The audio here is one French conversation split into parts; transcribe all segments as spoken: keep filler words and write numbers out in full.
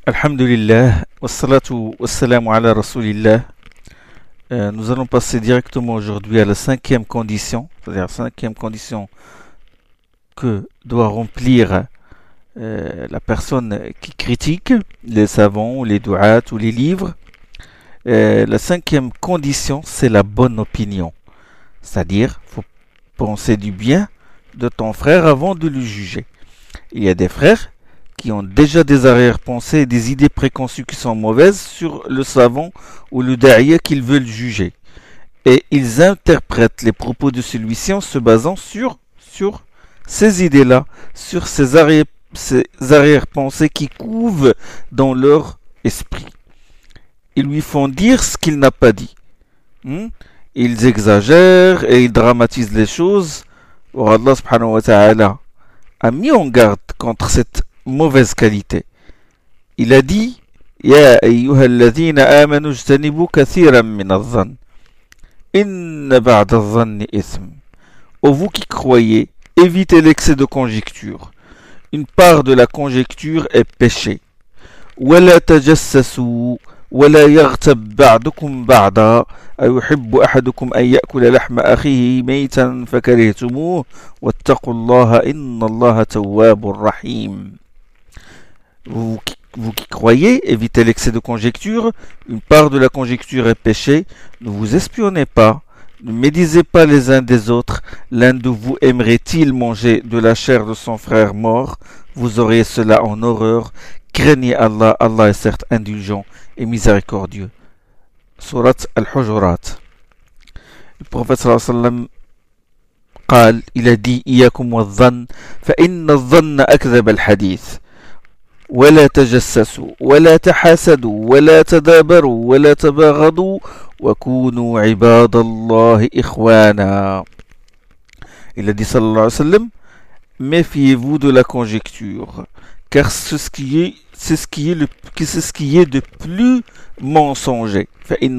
Alhamdulillah, wassalatu wassalamu ala rasulillah. Euh, nous allons passer directement aujourd'hui à la cinquième condition, c'est-à-dire la cinquième condition que doit remplir euh, la personne qui critique les savants, les du'at ou les livres. Euh, la cinquième condition, c'est la bonne opinion. C'est-à-dire, il faut penser du bien de ton frère avant de le juger. Il y a des frères qui ont déjà des arrière-pensées et des idées préconçues qui sont mauvaises sur le savant ou le da'iya qu'ils veulent juger. Et ils interprètent les propos de celui-ci en se basant sur, sur ces idées-là, sur ces, arrière, ces arrière-pensées qui couvent dans leur esprit. Ils lui font dire ce qu'il n'a pas dit. Hmm? Ils exagèrent et ils dramatisent les choses. Or Allah subhanahu wa ta'ala a mis en garde contre cette mauvaise qualité. Il a dit Ya ayyuhalladhina amanu ijtanibu kathiran min adh-dhann inna ba'da adh-dhanni ithm. Ô vous qui croyez, évitez l'excès de conjecture. Une part de la conjecture est péché. Wala tajassasu ولا يغتب بعضكم بعضا أيحب أحدكم أن يأكل لحم أخيه ميتا فكرهتموه واتقوا الله إن الله تواب رحيم. Vous, vous qui croyez, évitez l'excès de conjecture. Une part de la conjecture est péché. Ne vous espionnez pas. Ne médisez pas les uns des autres. L'un de vous aimerait-il manger de la chair de son frère mort? Vous auriez cela en horreur. Craignez Allah. Allah est certes indulgent et miséricordieux. Surat Al-Hujurat. Le prophète sallallahu alayhi wa sallam قال, il a dit إياكم والظن فإن الظن أكذب الحديث ولا تجسسوا ولا تحاسدوا ولا تدابروا ولا تباغضوا وكونوا عباد الله إخوانا. Il a dit sallallahu alayhi wa sallam, méfiez-vous de la conjecture, car c'est ce qui est, c'est ce qui est, le, c'est ce qui est de plus mensonger.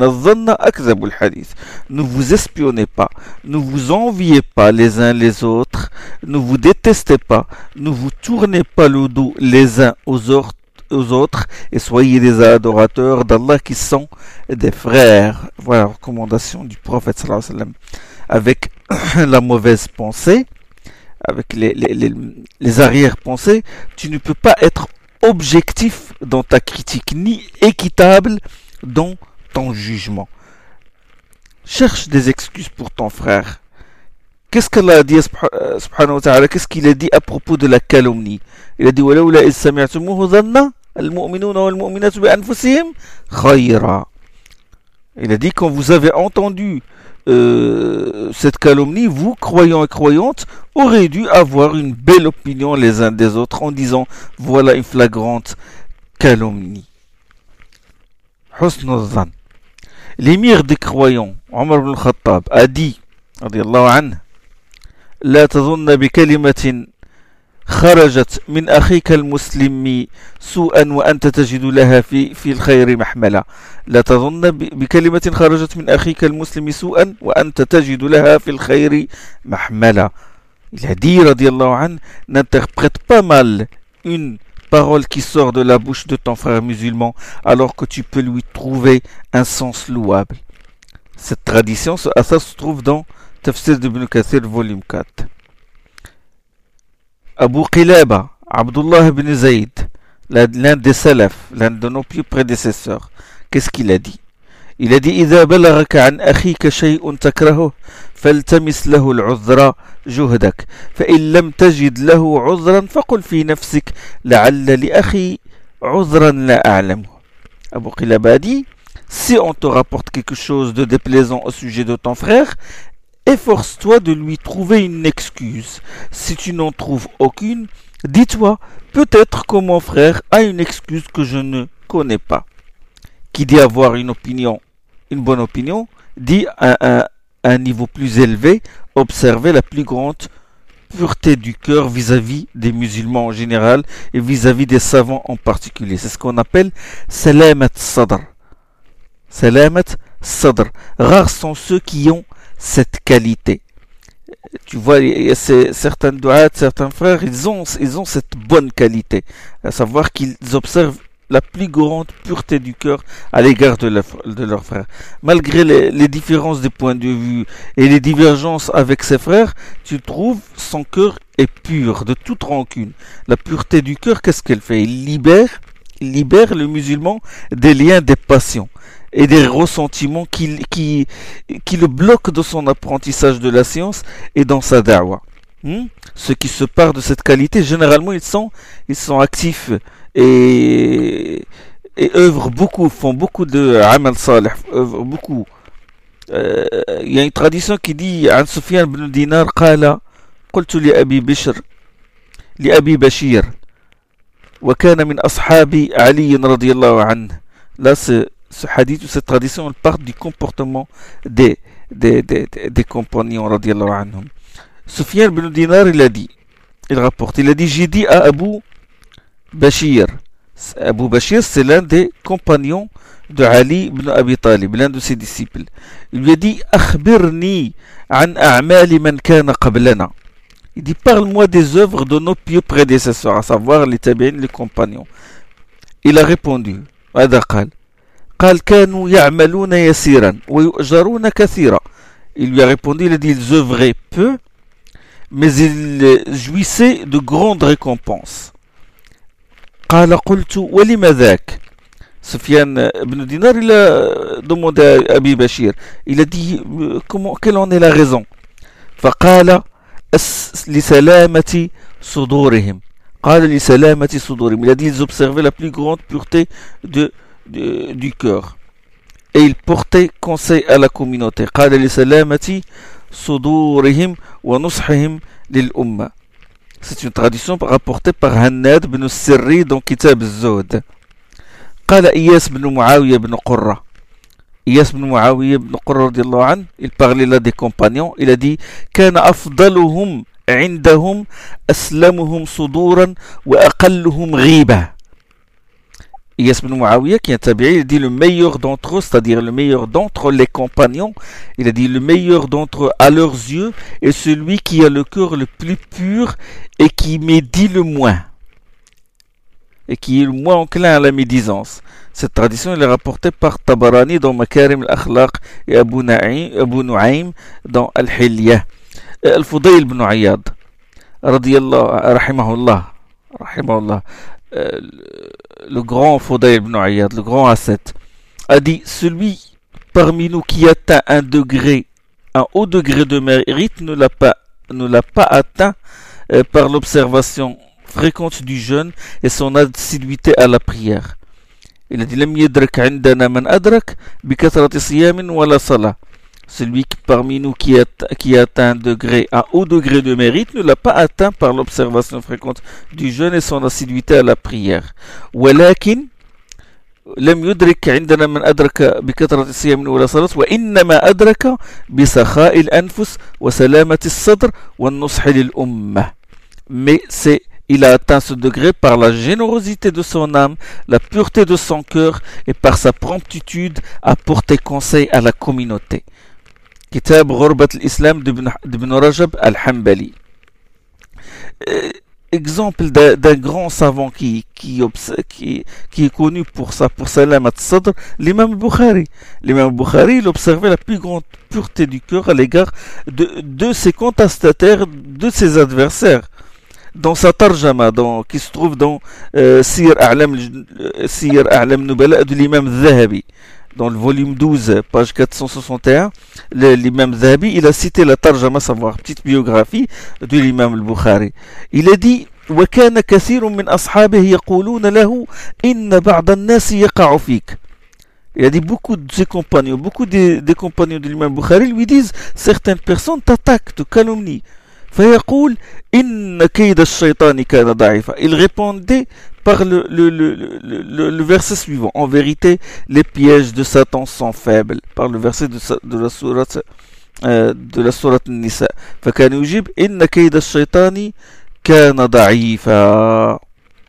Ne vous espionnez pas, ne vous enviez pas les uns les autres, ne vous détestez pas, ne vous tournez pas le dos les uns aux autres, aux autres et soyez des adorateurs d'Allah qui sont des frères. Voilà la recommandation du prophète sallallahu alayhi wa sallam. Avec la mauvaise pensée, avec les, les, les, les arrière-pensées, tu ne peux pas être objectif dans ta critique, ni équitable dans ton jugement. Cherche des excuses pour ton frère. Qu'est-ce qu'Allah a dit, subhanahu wa ta'ala, qu'est-ce qu'il a dit à propos de la calomnie? Il a dit وَلَوْلَا إِذْ سَمِعْتُمُوهُ ظَنَّ الْمُؤْمِنُونَ وَالْمُؤْمِنَاتُ بِأَنفُسِهِمْ خَيْرًا. Il a dit, quand vous avez entendu Euh, cette calomnie, vous, croyants et croyantes, aurez dû avoir une belle opinion les uns des autres en disant voilà une flagrante calomnie. Husn al-Dhann. L'émir des croyants, Omar ibn al-Khattab, a dit radiyallahu anhu, La tadhunna bi kalimatin خرجت من أخيك المسلم سوءا وأنت تجد لها في في الخير محملا. لا تظن بكلمة خرجت من أخيك المسلم سوءا وأنت تجد لها في الخير محملا. Il a dit, radiallahu anhu, n'interprète pas mal une parole qui sort de la bouche de ton frère musulman alors que tu peux lui trouver un sens louable. Cette tradition, ça se trouve dans Tafsir d'Ibn Kathir, volume quatre. Abu Qilaba, Abdullah ibn Zayd, l'un des salafs, l'un de nos plus prédécesseurs, qu'est-ce qu'il a dit? Il a dit إذا بلغك عن أخيك شيء تكرهه فالتمس له العذر جهدك فإن لم تجد له عذرا فقل في نفسك لعل لأخي عذرا لا أعلمه. Abu Qilaba a dit, si on te rapporte quelque chose de déplaisant au sujet de ton frère, efforce-toi de lui trouver une excuse. Si tu n'en trouves aucune, dis-toi, peut-être que mon frère a une excuse que je ne connais pas. Qui dit avoir une opinion, une bonne opinion, dit à un, un niveau plus élevé, observer la plus grande pureté du cœur vis-à-vis des musulmans en général et vis-à-vis des savants en particulier. C'est ce qu'on appelle salamat sadr. Salamat sadr. Rares sont ceux qui ont cette qualité. Tu vois, il y a ces, certains du'at, certains frères, ils ont, ils ont cette bonne qualité, à savoir qu'ils observent la plus grande pureté du cœur à l'égard de, de leurs frères. Malgré les, les différences de points de vue et les divergences avec ses frères, tu trouves son cœur est pur de toute rancune. La pureté du cœur, qu'est-ce qu'elle fait? Il libère, il libère le musulman des liens des passions et des ressentiments qui, qui, qui le bloquent dans son apprentissage de la science et dans sa da'wah. Hmm? Ceux qui se partent de cette qualité, généralement, ils sont, ils sont actifs et, et œuvrent beaucoup, font beaucoup de amal salih, œuvrent beaucoup. Euh, il y a une tradition qui dit عن سفيان بن دينار قال قلت لأبي بشر لأبي بشير وكان من أصحاب علي رضي الله عنه. Là, ce, ce hadith ou cette tradition, elle part du comportement des, des, des, des compagnons رضي الله عنهم. Sufyan ibn Dinar, il a dit, il rapporte, il a dit, j'ai dit à Abu Bashir. Abu Bashir, c'est l'un des compagnons de Ali ibn Abi Talib, l'un de ses disciples. Il lui a dit, Akhbirni an a'mali man kana qablana. Il dit, parle-moi des œuvres de nos pieux prédécesseurs, à savoir les tabi'in, les compagnons. Il a répondu, ماذا قال؟ قال كانوا يعملون يسيرا ويؤجرون كثيرا. Il lui a répondu, il a dit, ils œuvraient peu, mais il jouissait de grandes récompenses. قال قلت ولم ذاك؟ Sufyan ibn Dinar, il a demandé à Abi Bashir, il a dit comment, quelle en est la raison? فقال لسلامة صدورهم. قال لسلامة صدورهم. Il a dit ils observaient la plus grande pureté de, de, du cœur et ils portaient conseil à la communauté. قال لسلامة صدورهم ونصحهم للأمة. C'est une tradition rapportée par Hannad ibn Sirri dans Kitab al-Zuhd. قال إياس بن معاوية بن قرة. إياس بن معاوية بن قرة رضي الله عنه, il parlait là des compagnons, il a dit كان أفضلهم عندهم أسلمهم صدورا وأقلهم غيبة. Iyas ibn Muawiyah, qui est un tabi'i, il dit le meilleur d'entre eux, c'est-à-dire le meilleur d'entre les compagnons, il a dit le meilleur d'entre eux à leurs yeux est celui qui a le cœur le plus pur et qui médit le moins, et qui est le moins enclin à la médisance. Cette tradition elle est rapportée par Tabarani dans Makarim al-Akhlaq et Abu Nu'aym dans Al-Hilyah. Al-Fudayl ibn Iyad, radiyallahu, rahimahullah, rahimahullah, Euh, le grand Fudayl ibn Iyad, le grand ascète, a dit celui parmi nous qui atteint un degré, un haut degré de mérite ne l'a pas, ne l'a pas atteint euh, par l'observation fréquente du jeûne et son assiduité à la prière. Il a dit لم يدرك عندنا من أدرك بكثرة صيام ولا صلاة. Celui qui, parmi nous qui, att- qui atteint un degré, un haut degré de mérite ne l'a pas atteint par l'observation fréquente du jeûne et son assiduité à la prière. ولكن لم يدرك عندنا من أدرك بكثرة الصيام ولا صلاة وإنما أدرك بسخاء الأنفس وسلامة الصدر والنصح للأمة. Mais c'est il a atteint ce degré par la générosité de son âme, la pureté de son cœur et par sa promptitude à porter conseil à la communauté. Kitab Ghurbat al-Islam d'Ibn Rajab al-Hanbali. Euh, exemple d'un, d'un grand savant qui, qui, qui, qui est connu pour ça, pour Salamat Sadr, l'imam Bukhari. L'imam Bukhari, il observait la plus grande pureté du cœur à l'égard de, de ses contestataires, de ses adversaires. Dans sa tarjama, dans, qui se trouve dans euh, Sir A'lam Sir A'lam Nubala de l'imam Zahabi, dans le volume douze, page quatre cent soixante et un, le, l'imam Zahabi, il a cité la tarjama, savoir petite biographie de l'imam al-Bukhari. Il a dit وكان كثير من أصحابه يقولون له إن بعض الناس يقع فيك. Il a dit beaucoup de ses compagnons, beaucoup des, des compagnons de l'imam Bukhari lui disent certaines personnes t'attaquent, te calomnient. فيقول إن كيد الشيطان كان ضعيفا. Il répondait par le, le, le, le, le verset suivant. En vérité, les pièges de Satan sont faibles. Par le verset de, de la sourate euh, de la sourate Nisa. فكان يجيب إن كيد الشيطان كان ضعيفا.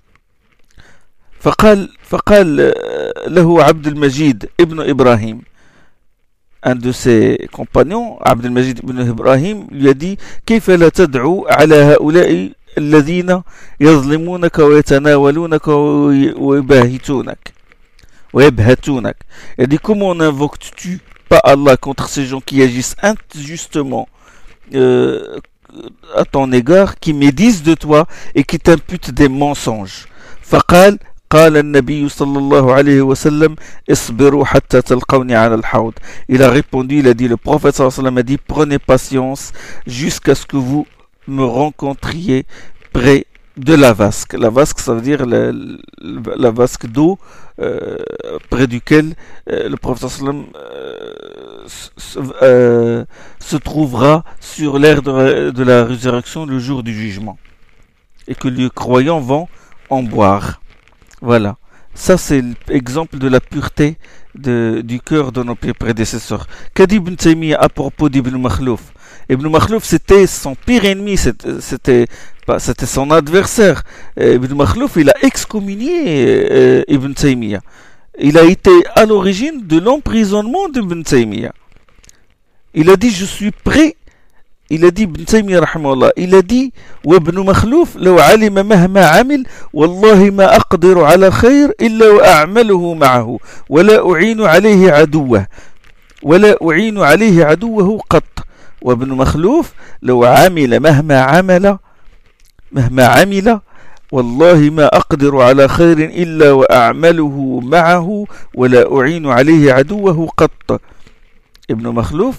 فقال فقال له عبد المجيد ابن إبراهيم. Un de ses compagnons, Abd al-Majid ibn Ibrahim, lui a dit كيف لا تدعو على هؤلاء الذين يظلمونك ويتناولونك ويباهتونك ويبهتونك. Il dit comment n'invoques-tu pas Allah contre ces gens qui agissent injustement euh, à ton égard, qui médisent de toi et qui t'imputent des mensonges. فقال قال النبي صلى الله عليه وسلم اصبروا حتى تلقوني على الحوض. Il a répondu, il a dit, le prophète صلى الله عليه وسلم a dit, prenez patience jusqu'à ce que vous me rencontriez près de la vasque. La vasque, ça veut dire la, la vasque d'eau euh, près duquel euh, le prophète sallam euh, se, euh, se trouvera sur l'ère de, de la résurrection le jour du jugement. Et que les croyants vont en boire. Voilà. Ça, c'est l'exemple de la pureté de, du cœur de nos prédécesseurs. Qu'a dit Ibn Taymiyyah à propos d'Ibn Makhlouf? Ibn Makhlouf, c'était son pire ennemi, c'était, c'était, c'était son adversaire. Ibn Makhlouf, il a excommunié euh, Ibn Taymiyyah. Il a été à l'origine de l'emprisonnement d'Ibn Taymiyyah. Il a dit, je suis prêt. Il a dit, Ibn Taymiyyah rahimahullah, il a dit, وابن مخلوف لو علم مهما عمل والله ما أقدر على خير إلا وأعمله معه ولا أعين عليه عدوه ولا أعين عليه عدوه قط. وابن مخلوف لو عمل مهما عمل مهما عمل والله ما أقدر على خير إلا وأعمله معه ولا أعين عليه عدوه قط. Ibn Makhlouf,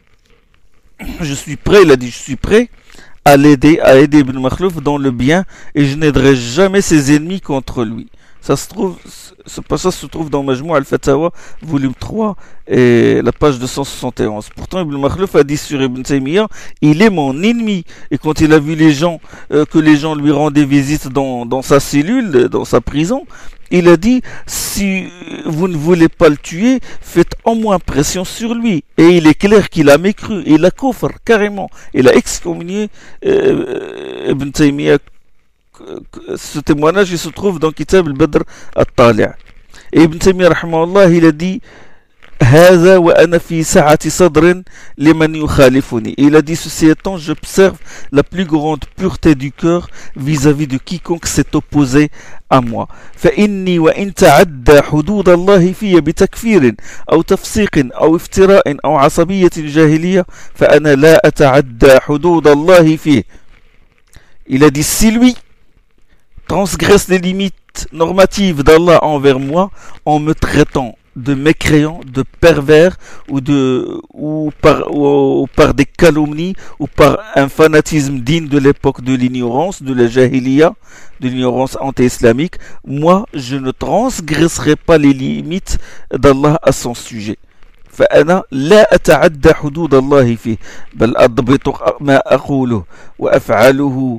je suis prêt, il a dit, je suis prêt à l'aider, à aider Ibn Makhlouf dans le bien et je n'aiderai jamais ses ennemis contre lui. Ça se trouve, ce passage se trouve dans Majmou' al-Fatawa, volume trois, et la page deux cent soixante et onze. Pourtant, Ibn Makhlouf a dit sur Ibn Taymiyyah, il est mon ennemi. Et quand il a vu les gens, euh, que les gens lui rendaient visite dans, dans sa cellule, dans sa prison, il a dit, si vous ne voulez pas le tuer, faites au moins pression sur lui. Et il est clair qu'il a mécru, il a kofr, carrément. Il a excommunié euh, Ibn Taymiyyah. Ce témoignage, il se trouve dans Kitab al-Badr al-Tali'. Et Ibn Taymiyyah rahimahullah, il a dit, هذا وأنا في سعة صدر لمن يخالفني. Il a dit, ceci étant, j'observe la plus grande pureté du cœur vis-à-vis de quiconque s'est opposé à moi. فإني وإن تعدى حدود الله في بتكفير أو تفسيق أو افتراء أو عصبية جاهلية فأنا لا أتعدى حدود الله فيه. Il a dit, si lui transgresse les limites normatives d'Allah envers moi en me traitant de mécréant, de pervers ou, de, ou, par, ou, ou par des calomnies ou par un fanatisme digne de l'époque de l'ignorance, de la jahiliya, de l'ignorance anti-islamique, moi je ne transgresserai pas les limites d'Allah à son sujet. فأنا لا أتعدى حدود الله فيه بل أضبط ما أقوله وأفعله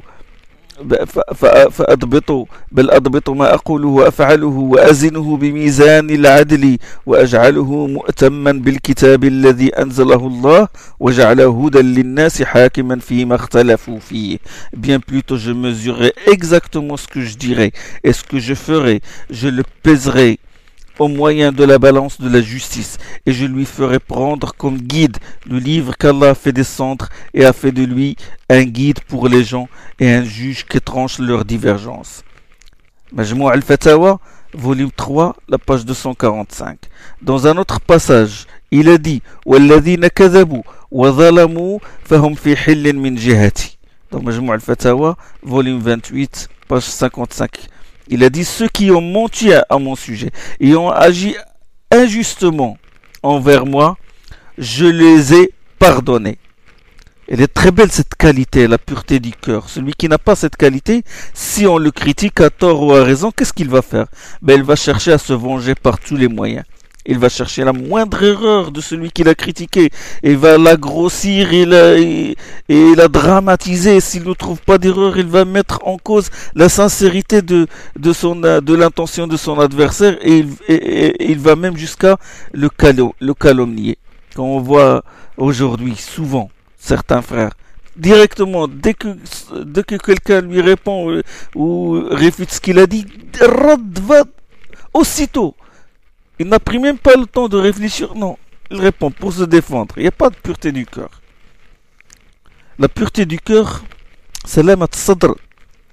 فأضبط بل أضبط ما أقوله وأفعله وأزنه بميزان العدل وأجعله مؤتما بالكتاب الذي أنزله الله وجعله هدى للناس حاكما فيما اختلفوا فيه. Bien plutôt je mesurerai exactement ce que je dirai et ce que je ferai, je le pèserai au moyen de la balance de la justice, et je lui ferai prendre comme guide le livre qu'Allah a fait descendre et a fait de lui un guide pour les gens et un juge qui tranche leurs divergences. Majmou' al-Fatawa, volume trois, la page deux cent quarante-cinq. Dans un autre passage, il a dit وَالَّذِينَ كَذَبُوا وَظَلَمُوا فَهُمْ فِي حِلٍّ مِّن جِهَتِي. Dans Majmou' al-Fatawa, volume vingt-huit, page cinquante-cinq. Il a dit, ceux qui ont menti à, à mon sujet et ont agi injustement envers moi, je les ai pardonnés. Elle est très belle cette qualité, la pureté du cœur. Celui qui n'a pas cette qualité, si on le critique à tort ou à raison, qu'est-ce qu'il va faire? Ben, il va chercher à se venger par tous les moyens. Il va chercher la moindre erreur de celui qui l'a critiqué et va la grossir et la, et, et la dramatiser. S'il ne trouve pas d'erreur, il va mettre en cause la sincérité de, de, son, de l'intention de son adversaire et il, et, et, il va même jusqu'à le, calo, le calomnier. Quand on voit aujourd'hui souvent certains frères, directement, dès que, dès que quelqu'un lui répond ou réfute ce qu'il a dit, va aussitôt. Il n'a pris même pas le temps de réfléchir. Non, il répond pour se défendre. Il n'y a pas de pureté du cœur. La pureté du cœur, c'est l'amat sadr.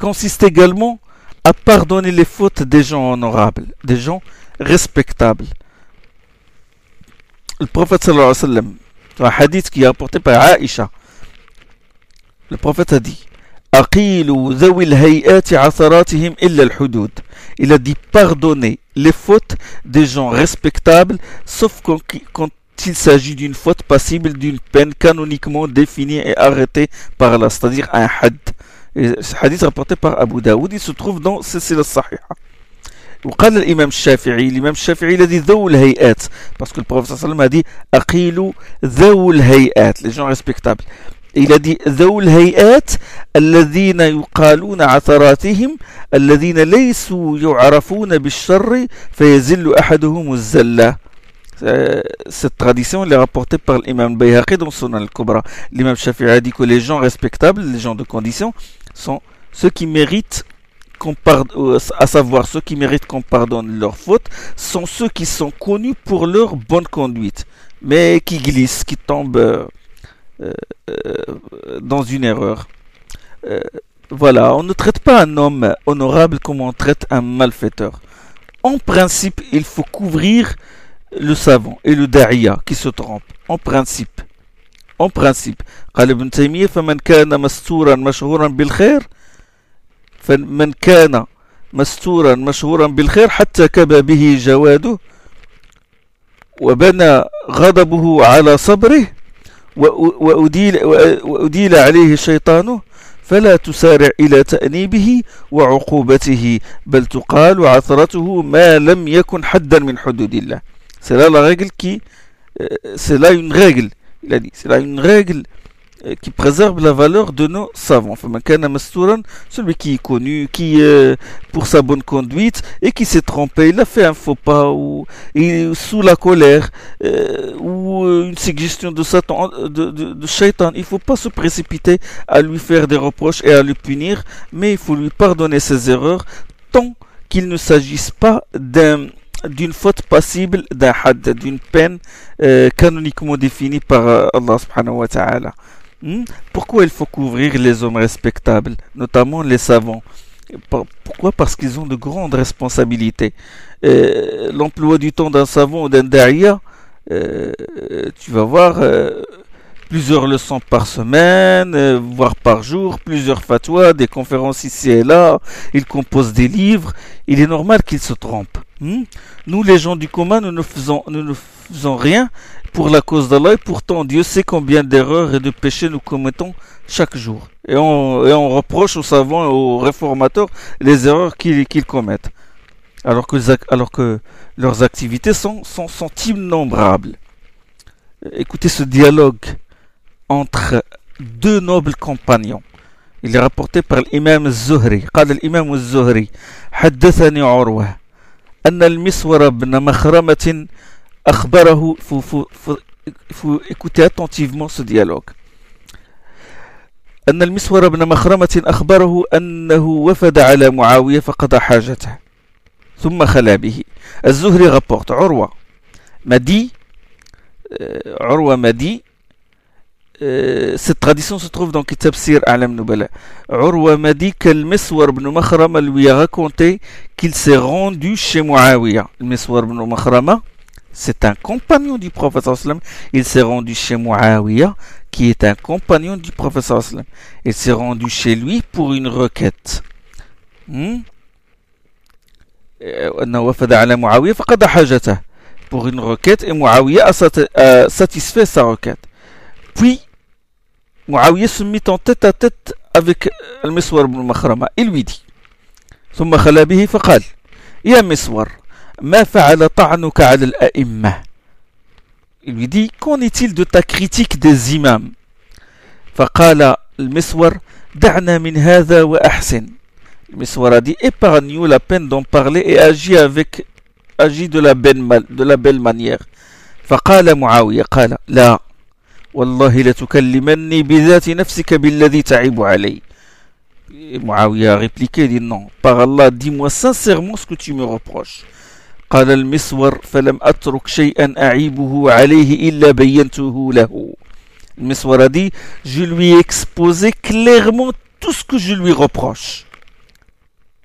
consiste également à pardonner les fautes des gens honorables, des gens respectables. Le prophète sallallahu alayhi wa sallam, un hadith qui est rapporté par Aïcha, le prophète a dit Aqilu dhawil hayati atharatihim illa al-hudud. Il a dit pardonner les fautes des gens respectables, sauf quand, quand il s'agit d'une faute passible d'une peine canoniquement définie et arrêtée par Allah, c'est-à-dire un had. Et ce hadith rapporté par Abu Daoud, il se trouve dans Silsila Sahiha. وقال الإمام الشافعي الإمام الشافعي الذي ذو الهيئات parce que le prophète صلى الله عليه وسلم a dit أقيلوا ذو الهيئات les gens respectables. Et il a dit ذو الهيئات الذين يقالون عثراتهم الذين ليسوا يعرفون بالشر فيزل أحدهم الزلة. Cette tradition elle est rapportée par l'imam Bayhaqi dans Sunan al-Kubra. L'imam Shafi'i a dit que les gens respectables, les gens de condition, sont ceux qui méritent qu'on pardonne, à savoir ceux qui méritent qu'on pardonne leurs fautes, sont ceux qui sont connus pour leur bonne conduite, mais qui glissent, qui tombent euh, euh, dans une erreur. Euh, voilà, on ne traite pas un homme honorable comme on traite un malfaiteur. En principe, il faut couvrir le savant et le da'iya qui se trompe. En principe. En principe. قال ابن تيمية فمن كان مستورا مشهورا بالخير فمن كان مستورا مشهورا بالخير حتى كبى به جواده وبنى غضبه على صبره وأديل, وأديل عليه شيطانه فلا تسارع إلى تأنيبه وعقوبته بل تقال عثرته ما لم يكن حدا من حدود الله. C'est là la règle qui, euh, c'est là une règle, il a dit, c'est là une règle euh, qui préserve la valeur de nos savants. Celui qui est connu, qui euh, pour sa bonne conduite et qui s'est trompé, il a fait un faux pas ou il, sous la colère euh, ou une suggestion de Satan, de, de, de Shaitan. Il ne faut pas se précipiter à lui faire des reproches et à le punir, mais il faut lui pardonner ses erreurs tant qu'il ne s'agisse pas d'un d'une faute passible d'un had, d'une peine euh, canoniquement définie par euh, Allah subhanahu wa ta'ala. Hmm? Pourquoi il faut couvrir les hommes respectables, notamment les savants? Pourquoi? Parce qu'ils ont de grandes responsabilités. Euh, l'emploi du temps d'un savant ou d'un da'iya, euh, tu vas voir euh, plusieurs leçons par semaine, euh, voire par jour, plusieurs fatwas, des conférences ici et là, il compose des livres, il est normal qu'il se trompe. Hmm? Nous les gens du commun, nous ne, faisons, nous ne faisons rien pour la cause d'Allah et pourtant Dieu sait combien d'erreurs et de péchés nous commettons chaque jour. Et on, et on reproche aux savants et aux réformateurs les erreurs qu'ils, qu'ils commettent. Alors que, alors que leurs activités sont, sont, sont innombrables. Écoutez ce dialogue entre deux nobles compagnons. Il est rapporté par l'imam Zuhri. قال الإمام الزهري حدثني عروة أن المسور بن مخرمة أخبره. Il faut, faut, faut écouter attentivement ce dialogue. أن المسور بن مخرمة أخبره أنه وفد على معاوية فقضى حاجته ثم خلا به. الزهري rapporte عروة m'a dit عروة m'a dit Euh, cette tradition se trouve dans Kitab Sir A'lam Nubala. Urwa m'a dit que le Miswar ibn Makhrama lui a raconté qu'il s'est rendu chez Muawiyah. Le Miswar ibn Makhrama, c'est un compagnon du prophète sallallahu alayhi wa sallam. Il s'est rendu chez Muawiyah, qui est un compagnon du prophète sallallahu alayhi wa sallam. Il s'est rendu chez lui pour une requête. Hmm? Pour une requête, et Muawiyah a satisfait sa requête. Puis, Muawiyah se mit en tête à tête avec Al-Miswar ibn Makhrama. Il lui dit ثم خلا به فقال يا مسور ما فعل طعنك على الأئمة. Il lui dit qu'en est-il de ta critique des imams? فقال المسور دعنا من هذا وأحسن. Le Miswar a dit épargne-nous la peine d'en parler et agis avec agis de la belle, de la belle manière. فقال معاوية قال لا والله لتكلمني بذات نفسك بالذي تعيب علي. Muawiyah a répliqué, dit non, par Allah, dis-moi sincèrement ce que tu me reproches. قال المسور فلم أترك شيئا أعيبه عليه إلا بينته له. Le Miswar a dit, je lui ai exposé clairement tout ce que je lui reproche.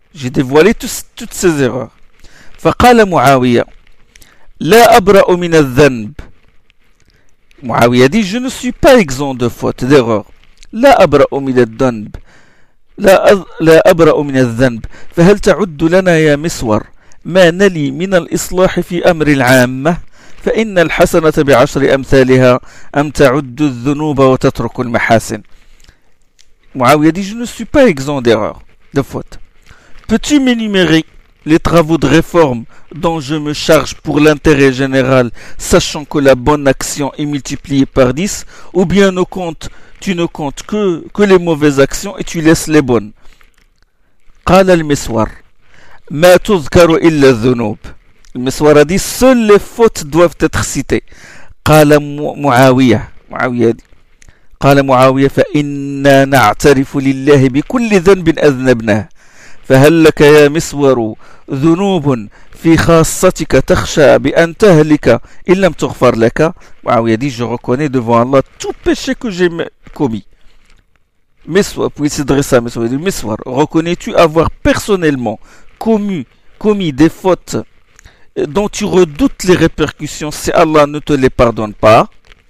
J'ai dévoilé tous, toutes ces erreurs. فقال معاوية لا أبرأ من الذنب. Muawiyah dit, je ne suis pas exempt de faute, d'erreur. لا أبرأ من الذنب. لا أ... لا أبرأ من الذنب. فهل تعد لنا يا مسور ما نلي من الإصلاح في أمر العامة فإن الحسنة بعشر أمثالها أم تعد الذنوب وتترك المحاسن. Muawiyah dit, je ne suis pas exempt d'erreur, de faute. Peux-tu m'énumérer les travaux de réforme dont je me charge pour l'intérêt général, sachant que la bonne action est multipliée par dix, ou bien ne compte, tu ne comptes que, que les mauvaises actions et tu laisses les bonnes. قال المسور ما تذكر إلا الذنوب. Le Miswar a dit, seules les fautes doivent être citées. قال معاوية معاوية قال معاوية فإنا نعترف لله بكل ذنب أذنبناه فهل لك يا مسور ذنوب في خاصتك تخشى بأن تهلك إن لم تغفر لك. Muawiyah dit, je reconnais devant Allah tout péché que j'ai commis. Miswar, puis il s'adresse à Miswar, il dit, Miswar, reconnais-tu avoir personnellement commis, commis des fautes dont tu redoutes les répercussions si Allah ne te les pardonne pas?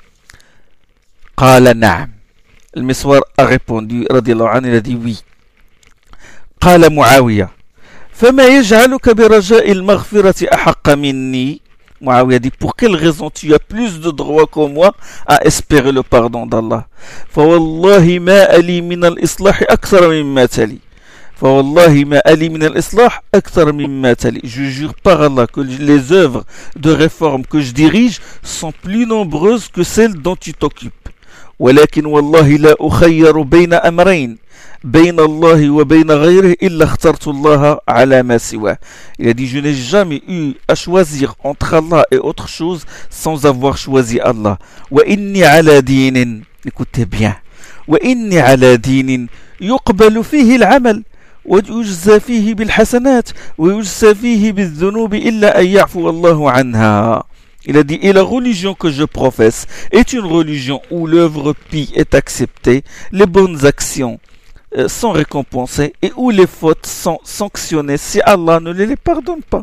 قال نعم. Le Miswar a répondu, radiallahu anhu, il a dit oui. قال معاوية فما يجعلك برجاء المغفرة أحق مني. Muawiyah dit, pour quelle raison tu as plus de droit que moi à espérer le pardon d'Allah. فوالله ما ألي من الإصلاح أكثر مما تلي. فوالله ما ألي من الإصلاح أكثر مما تلي. Je jure par Allah que les œuvres de réforme que je dirige sont plus nombreuses que celles dont tu t'occupes. ولكن والله لا أخير بين أمرين بين الله وبين غيره إلا اخترت الله على ما سواه. Il a dit, je n'ai jamais eu à choisir entre Allah et autre chose sans avoir choisi Allah. وإني على دين, écoutez bien, وإني على دين يقبل فيه العمل ويجزى فيه بالحسنات ويجزى فيه بالذنوب إلا أن يعفو الله عنها. Il a dit, et la religion que je professe est une religion où l'œuvre pie est acceptée, les bonnes actions euh, sont récompensées et où les fautes sont sanctionnées si Allah ne les pardonne pas.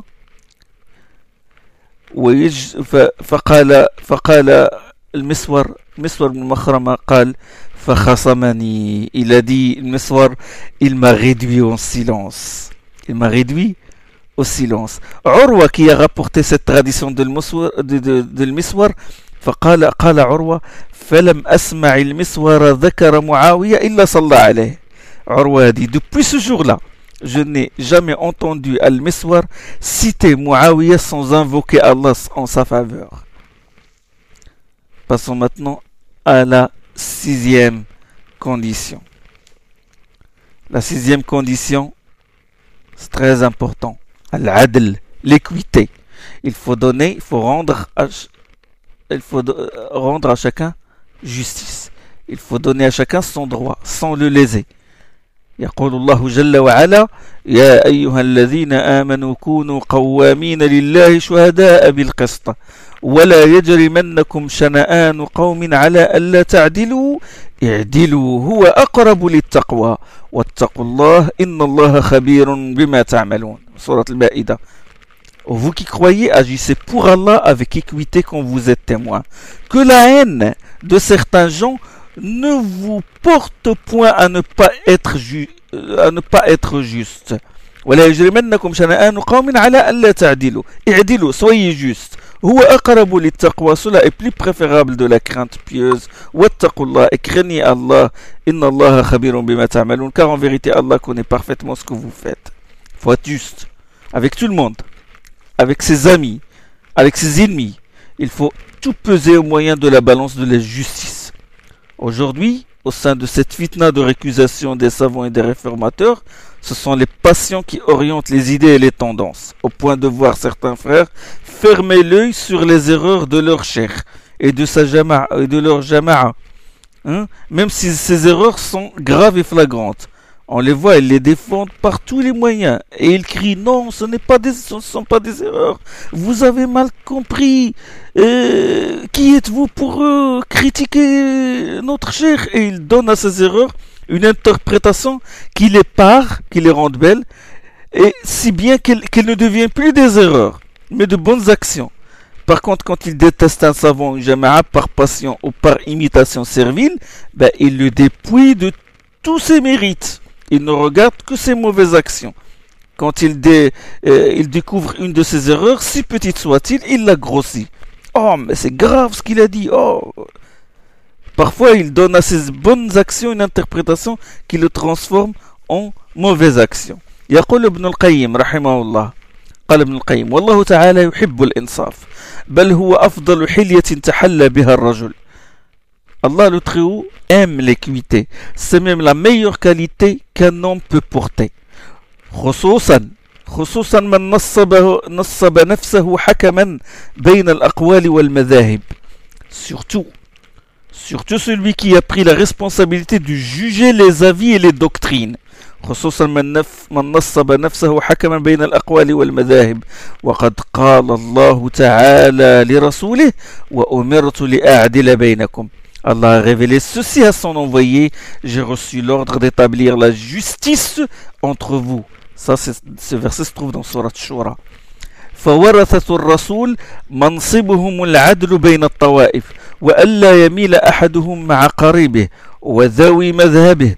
فقال فقال المسور مسور بن مخرمة قال فخصمني. Il a dit, le Miswar, il m'a réduit en silence. Il m'a réduit au silence. Urwa qui a rapporté cette tradition de l'Miswar, فقال قال عروة فلم أسمع المسور ذكر معاوية إلا صلى عليه. Urwa dit, depuis ce jour-là, je n'ai jamais entendu Al-Miswar citer Muawiyah sans invoquer Allah en sa faveur. Passons maintenant à la sixième condition. La sixième condition, c'est très important. Al-adl, l'équité. Il faut donner, il faut rendre à, il faut rendre à chacun justice. Il faut donner à chacun son droit, sans le léser. يقول الله جل وعلا يا أيها الذين آمنوا كونوا قوامين لله شهداء بالقسط ولا يجرمنكم شنآن قوم على ألا تعدلوا اعدلوا هو أقرب للتقوى واتقوا الله إن الله خبير بما تعملون. Surat al-Ma'idah. Vous qui croyez, agissez pour Allah avec équité quand vous êtes témoins. Que la haine de certains gens ne vous porte point à ne pas être, ju- à ne pas être juste. ولا يجرمنكم شنآن قوم على ألا تعدلوا اعدلوا, soyez juste. هو أقرب للتقوى, cela est plus préférable de la crainte pieuse. واتقوا الله, et craignez Allah. إن الله خبير بما تعملون, car en vérité Allah connaît parfaitement ce que vous faites. Il faut être juste avec tout le monde, avec ses amis, avec ses ennemis. Il faut tout peser au moyen de la balance de la justice. Aujourd'hui, au sein de cette fitna de récusation des savants et des réformateurs, ce sont les passions qui orientent les idées et les tendances, au point de voir certains frères fermer l'œil sur les erreurs de leur cheikh et de, sa jama'a, et de leur jama'a, hein? Même si ces erreurs sont graves et flagrantes. On les voit, ils les défendent par tous les moyens. Et ils crient, non, ce n'est pas des, ce ne sont pas des erreurs. Vous avez mal compris. Euh, qui êtes-vous pour euh, critiquer notre cheikh? Et ils donnent à ces erreurs une interprétation qui les pare, qui les rend belles, et si bien qu'elle, qu'elle ne devient plus des erreurs, mais de bonnes actions. Par contre, quand il déteste un savant, une jama'a, par passion ou par imitation servile, ben, il le dépouille de tous ses mérites. Il ne regarde que ses mauvaises actions. Quand il, dé, euh, il découvre une de ses erreurs, si petite soit-il, il la grossit. Oh, mais c'est grave ce qu'il a dit. Oh. Parfois, il donne à ses bonnes actions une interprétation qui le transforme en mauvaise action. يقول ابن القيم رحمه الله قال ابن القيم والله تعالى يحب الإنصاف بل هو أفضل حلية تحلى بها الرجل. Allah le Très-Haut aime l'équité. C'est même la meilleure qualité qu'un homme peut porter. خصوصا خصوصا من نصب نصب نفسه حكما بين الأقوال والمذاهب. Surtout surtout celui qui a pris la responsabilité de juger les avis et les doctrines. خصوصا من نف من نصب نفسه حكما بين الأقوال والمذاهب وقد قال الله تعالى لرسوله وأمرت لأعدل بينكم. Allah a révélé ceci à son envoyé: j'ai reçu l'ordre d'établir la justice entre vous. Ça, c'est, ce verset se trouve dans Surat Shura. فورثة الرسول منصبهم العدل بين الطوائف وألا يميل أحدهم مع قريبه وذوي مذهبه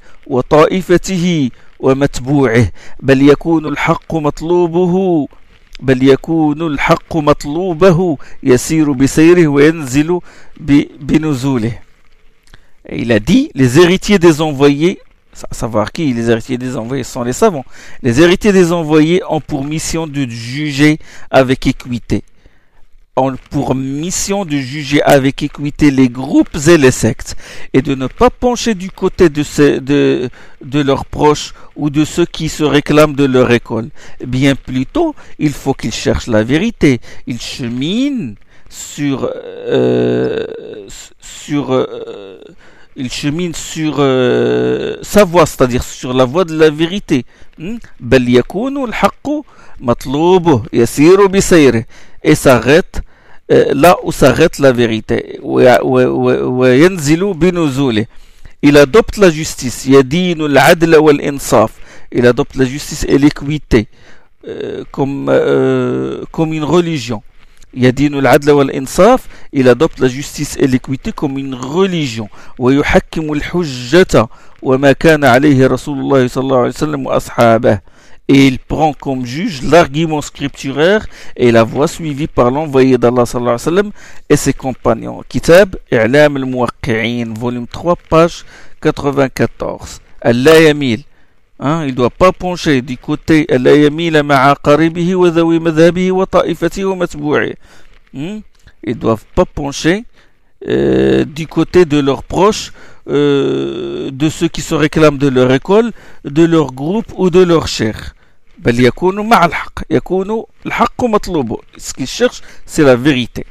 وطائفته ومتبوعه بل يكون الحق مطلوبه بل يكون الحق مطلوبه يسير بسيره وينزل بنزوله. Et il a dit, les héritiers des envoyés, à savoir qui les héritiers des envoyés sont les savants, les héritiers des envoyés ont pour mission de juger avec équité. Ont pour mission de juger avec équité les groupes et les sectes et de ne pas pencher du côté de, ces, de, de leurs proches ou de ceux qui se réclament de leur école. Bien plutôt, il faut qu'ils cherchent la vérité. Ils cheminent sur... Euh, sur euh, ils cheminent sur euh, sa voie, c'est-à-dire sur la voie de la vérité. بل يكون الحق مطلوبه يسير بسيره et s'arrête euh, là où s'arrête la vérité. وينزل بنزوله. Il adopte la justice. يدين العدل والإنصاف. Il adopte la justice et l'équité euh, comme, euh, comme une religion. يدين العدل والإنصاف. Il adopte la justice et l'équité comme une religion. ويحكم الحجة وما كان عليه رسول الله صلى الله عليه وسلم وأصحابه. Et il prend comme juge l'argument scripturaire et la voie suivie par l'envoyé d'Allah sallallahu alayhi wa sallam et ses compagnons. Kitab I'lam al-Muwaqqi'in, volume trois, page quatre-vingt-quatorze. Allah yamil. Hein, il ne doit pas pencher du côté Allah yamil ma'a qaribihi wa dhawi madhabihi wa ta'ifatihi wa matbou'ihi. Ils ne doivent pas pencher euh, du côté de leurs proches, euh, de ceux qui se réclament de leur école, de leur groupe ou de leur chair. بل يكونوا مع الحق يكونوا الحق مطلوب. Ce qu'ils cherchent, c'est la vérité.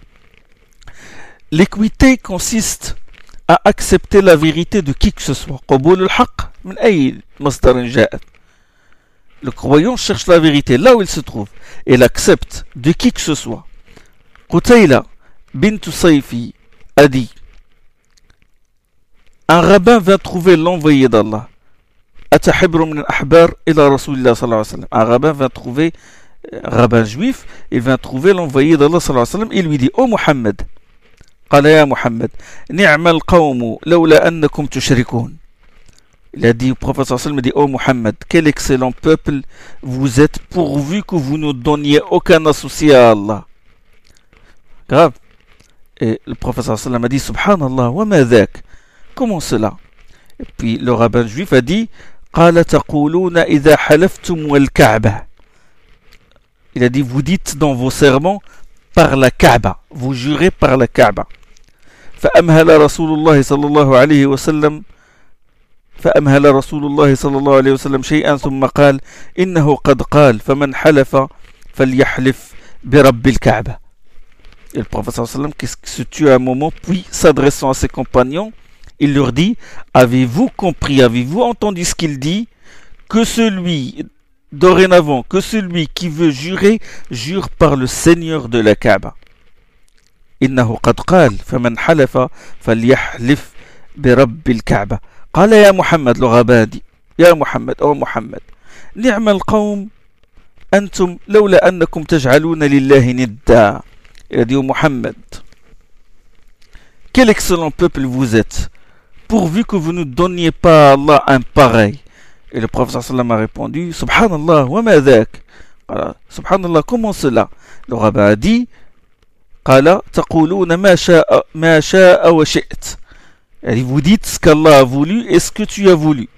L'équité consiste à accepter la vérité de qui que ce soit. قبول الحق من أي مصدر جاءت. Le croyant cherche la vérité là où il se trouve et l'accepte de qui que ce soit. Qutayla bint Sayfi a dit: un rabbin vint trouver l'envoyé d'Allah. Un rabbin va trouver, un rabbin juif, il va trouver l'envoyé d'Allah sallallahu alayhi wa sallam, il lui dit: Oh Muhammad, قال يا محمد نعم القوم لولا أنكم تشركون. Il a dit au prophète sallallahu alayhi wa sallam, il dit: Oh Muhammad, quel excellent peuple vous êtes pourvu que vous ne donniez aucun associé à Allah. Grave. Et le prophète sallallahu alayhi wa sallam a dit: Subhanallah, wa ma dhak. Comment cela? Et puis le rabbin juif a dit: قال تقولون إذا حلفتم والكعبة. Il a dit: vous dites dans vos serments par la Kaaba, vous jurez par la Kaaba. فأمهل رسول الله صلى الله عليه وسلم فأمهل رسول الله صلى الله عليه وسلم شيئا ثم قال: إنه قد قال فمن حلف فليحلف برب الكعبة. Et le prophète sallallahu alayhi wa sallam qui se tue à un moment, puis s'adressant à ses compagnons, il leur dit: avez-vous compris, avez-vous entendu ce qu'il dit? Que celui, dorénavant, que celui qui veut jurer, jure par le Seigneur de la Kaaba. إنه قد قال فمن حلف فليحلف برب الكعبة. قال يا محمد، le rabbin dit: يا محمد، أو محمد، نعم القوم أنتم لولا أنكم تجعلون لله ندا. Il a dit au Mohammed, quel excellent peuple vous êtes, pourvu que vous ne donniez pas à Allah un pareil. Et le prophète sallam a répondu, Subhanallah, wa ma dhak. Subhanallah, comment cela? Le rabbin a dit, Qala taquluna ma sha'a ma sha'a wa shi'at. Vous dites ce qu'Allah a voulu et ce que tu as voulu.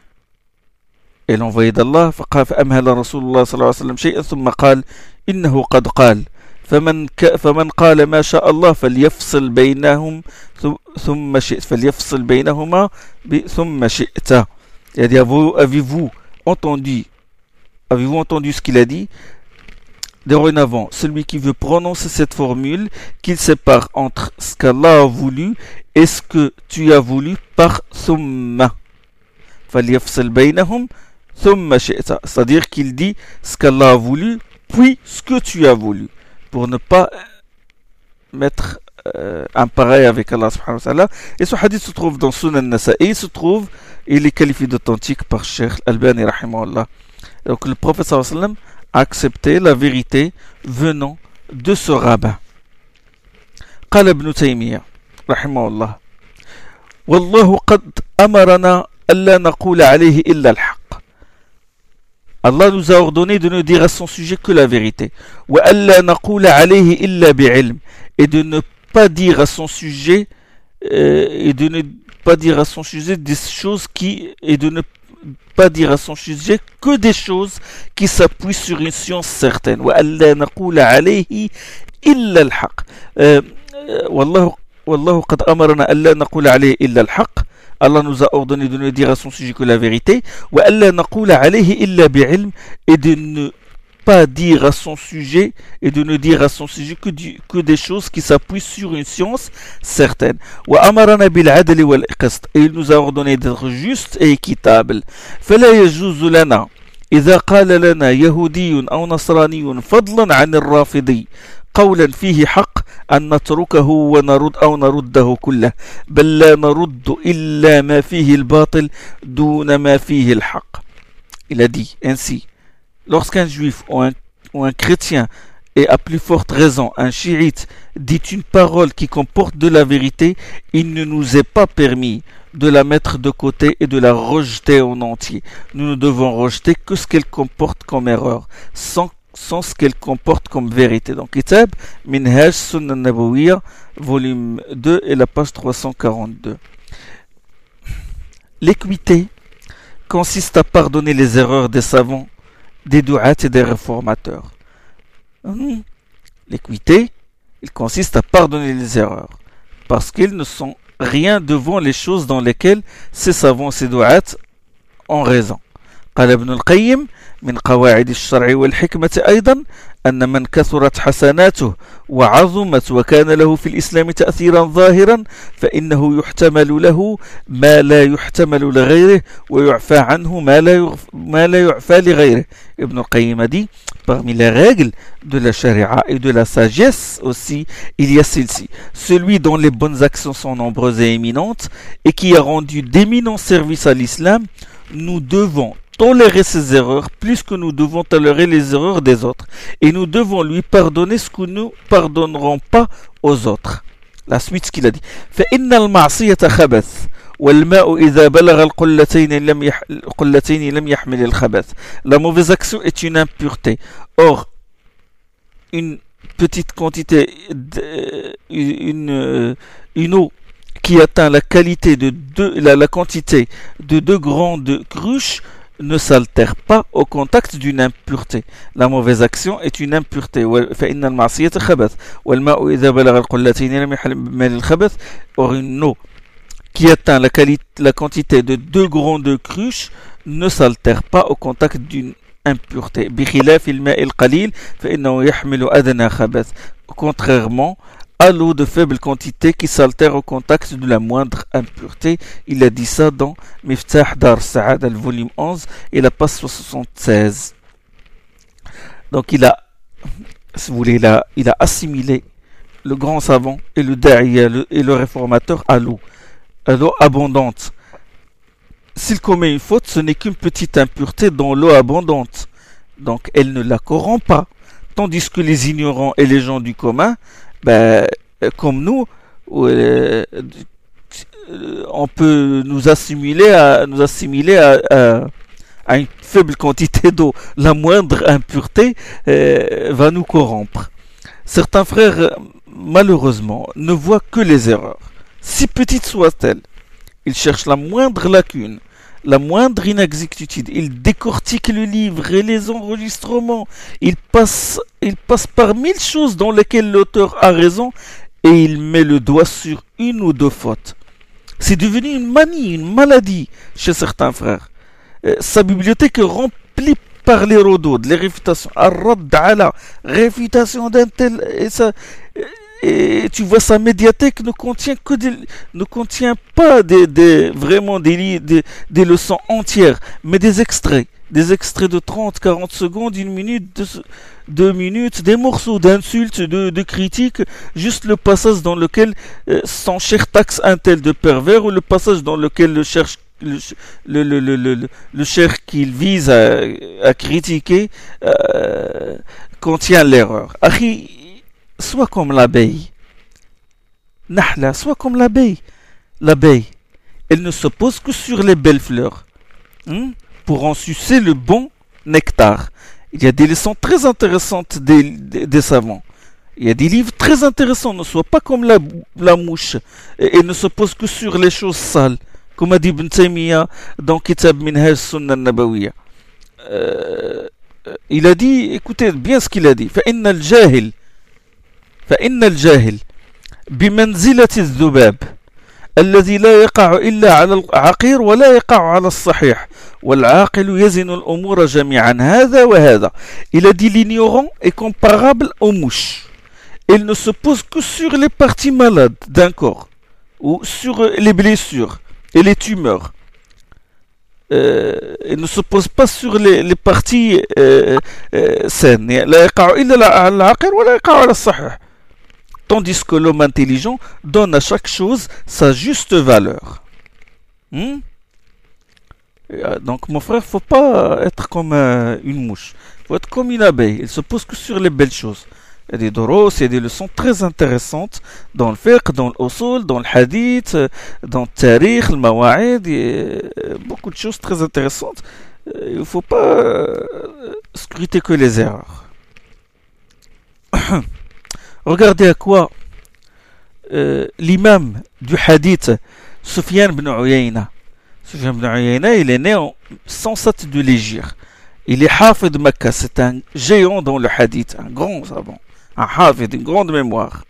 Et l'envoyé d'Allah, فأمهل رسول الله صلى الله عليه وسلم شيئا ثم قال إنه قد قال فمن ك فمن قال ما شاء الله فليفصل بينهم ثم شئت فليفصل بينهما ثم شئت. C'est-à-dire, avez-vous entendu, avez-vous entendu ce qu'il a dit? Dorénavant, celui qui veut prononcer cette formule, qu'il sépare entre ce qu'Allah a voulu et ce que tu as voulu par thumma. فليفصل بينهم ثم شئت. C'est-à-dire qu'il dit ce qu'Allah a voulu, puis ce que tu as voulu, pour ne pas mettre euh, un pareil avec Allah subhanahu wa ta'ala. Et ce hadith se trouve dans Sunan Nasa'i, il se trouve, il est qualifié d'authentique par Cheikh Al-Albani rahimahullah. Donc le prophète sallallahu alayhi wa sallam a accepté la vérité venant de ce rabbin. قال ابن تيمية رحمه الله والله قد أمرنا ألا نقول عليه إلا الحق. Allah nous a ordonné de ne dire à son sujet que la vérité. وألا نقول عليه إلا بعلم. Et de ne pas dire à son sujet euh, et de ne pas dire à son sujet des choses qui et de ne pas dire à son sujet que des choses qui s'appuient sur une science certaine. وألا نقول عليه إلا الحق. والله والله قد أمرنا ألا نقول عليه إلا الحق. Allah nous a ordonné de ne dire à son sujet que la vérité. وألا نقول عليه إلا بعلم. Et de ne pas dire à son sujet et de ne dire à son sujet que, du, que des choses qui s'appuient sur une science certaine. وأمرنا بالعدل والقسط. Et il nous a ordonné d'être juste et équitable. فلا يجوز لنا إذا قال لنا يهودي أو نصراني فضلا عن الرافضي قولا فيه حق أن نتركه ونرد أو نرده كله بل لا نرد إلا ما فيه الباطل دون ما فيه الحق. Il a dit ainsi, lorsqu'un juif ou un, ou un chrétien et à plus forte raison un chiite dit une parole qui comporte de la vérité, il ne nous est pas permis de la mettre de côté et de la rejeter en entier. Nous ne devons rejeter que ce qu'elle comporte comme erreur, sans sans ce qu'elle comporte comme vérité. Donc, Kitab Minhaj Sunnah Nabawiyya, volume deux et la page trois cent quarante-deux. L'équité consiste à pardonner les erreurs des savants, des du'at et des réformateurs. L'équité, il consiste à pardonner les erreurs, parce qu'ils ne sont rien devant les choses dans lesquelles ces savants, ces du'at ont raison. قال ابن القيم من قواعد الشرع والحكمة أيضا أن من كثرت حسناته وعظمت وكان له في الإسلام تأثيرا ظاهرا فإنه يحتمل له ما لا يحتمل لغيره ويعفى عنه ما لا ما لا يعفى لغيره. Ibn al-Qayyim a dit, parmi les règles de la charia et de la sagesse aussi, il y a celle-ci. Celui dont les bonnes actions sont nombreuses et éminentes et qui a rendu d'éminents services à l'islam, nous devons tolérer ses erreurs plus que nous devons tolérer les erreurs des autres. Et nous devons lui pardonner ce que nous ne pardonnerons pas aux autres. La suite, ce qu'il a dit. فَإِنَّ الْمَعْصِيَةَ خَبَثٌ وَالْمَاءُ إِذَا بَلَغَ الْقُلَّتَيْنِ لَمْ يح... الْقُلَّتَيْنِ لَمْ يَحْمِلِ الْخَبَث. La mauvaise action est une impureté. Or, une petite quantité, de, une, une eau qui atteint la qualité de deux, la, la quantité de deux grandes cruches ne s'altère pas au contact d'une impureté. La mauvaise action est une impureté. فإن المعصية خبث والماء إذا بلغ القلتين لم يحمل الخبث. Or une eau qui atteint la, qualité, la quantité de deux grandes cruches ne s'altère pas au contact d'une impureté. بخلاف الماء القليل فإنه يحمل أدنى خبث. Contrairement à l'eau de faible quantité qui s'altère au contact de la moindre impureté. Il a dit ça dans Miftah Dar Sa'ad, le volume onze et la page soixante-seize. Donc il a, si vous voulez, il a, il a assimilé le grand savant et le da'iya et le réformateur à l'eau, à l'eau abondante. S'il commet une faute, ce n'est qu'une petite impureté dans l'eau abondante. donc elle ne la corrompt pas. Tandis que les ignorants et les gens du commun, ben, comme nous, euh, on peut nous assimiler à, nous assimiler à, à, à une faible quantité d'eau. La moindre impureté euh, va nous corrompre. Certains frères, malheureusement, ne voient que les erreurs, si petites soient-elles. Ils cherchent la moindre lacune, la moindre inexactitude. Ils décortiquent le livre et les enregistrements. Ils passent, ils passent par mille choses dans lesquelles l'auteur a raison et il met le doigt sur une ou deux fautes. C'est devenu une manie, une maladie chez certains frères. Euh, sa bibliothèque est remplie par les rodaudes, les réfutations. Ar-Radd ala, réfutation d'un tel. Et, ça, et tu vois, sa médiathèque ne contient, que des, ne contient pas des, des, vraiment des, des, des leçons entières, mais des extraits. Des extraits de trente, quarante secondes, une minute, deux, deux minutes, des morceaux d'insultes, de, de critiques, juste le passage dans lequel euh, son cher taxe un tel de pervers, ou le passage dans lequel le cherche le, le, le, le, le, le cher qu'il vise à, à critiquer euh, contient l'erreur. Akhi, sois comme l'abeille. Nahla, sois comme l'abeille. L'abeille, elle ne se pose que sur les belles fleurs. Hmm? Pour en sucer le bon nectar. Il y a des leçons très intéressantes des, des, des savants. Il y a des livres très intéressants. Ne sois pas comme la, la mouche et, et ne se pose que sur les choses sales. Comme a dit Ibn Taymiyyah dans Kitab Minhaj Sunnah Nabawiyya. Euh, il a dit, écoutez bien ce qu'il a dit. فإن الجاهل فإن الجاهل بمنزلة الذباب الذي لا يقع إلا على العقير ولا يقع على الصحيح والعاقل يزن الأمور جميعا هذا وهذا. Il a dit l'ignorant est comparable aux mouches. Il ne se pose que sur les parties malades d'un corps ou sur les blessures et les tumeurs. Euh, il ne se pose pas sur les, les parties euh, euh, saines. لا يقع إلا على العقير ولا يقع على الصحيح. Tandis que l'homme intelligent donne à chaque chose sa juste valeur. Hmm? Donc mon frère, il ne faut pas être comme euh, une mouche. Il faut être comme une abeille. Il ne se pose que sur les belles choses. Il y a des doros, il y a des leçons très intéressantes dans le fiqh, dans l'usul, dans le hadith, dans le tarikh, le mawa'id. Il y a beaucoup de choses très intéressantes. Il ne faut pas euh, scruter que les erreurs. Regardez à quoi euh, l'imam du hadith, Sufyan ibn Uyayna. Sufyan ibn Uyayna, il est né en cent sept de l'Hégire. Il est hafid de Mecca, c'est un géant dans le hadith, un grand savant, un hafid, une grande mémoire.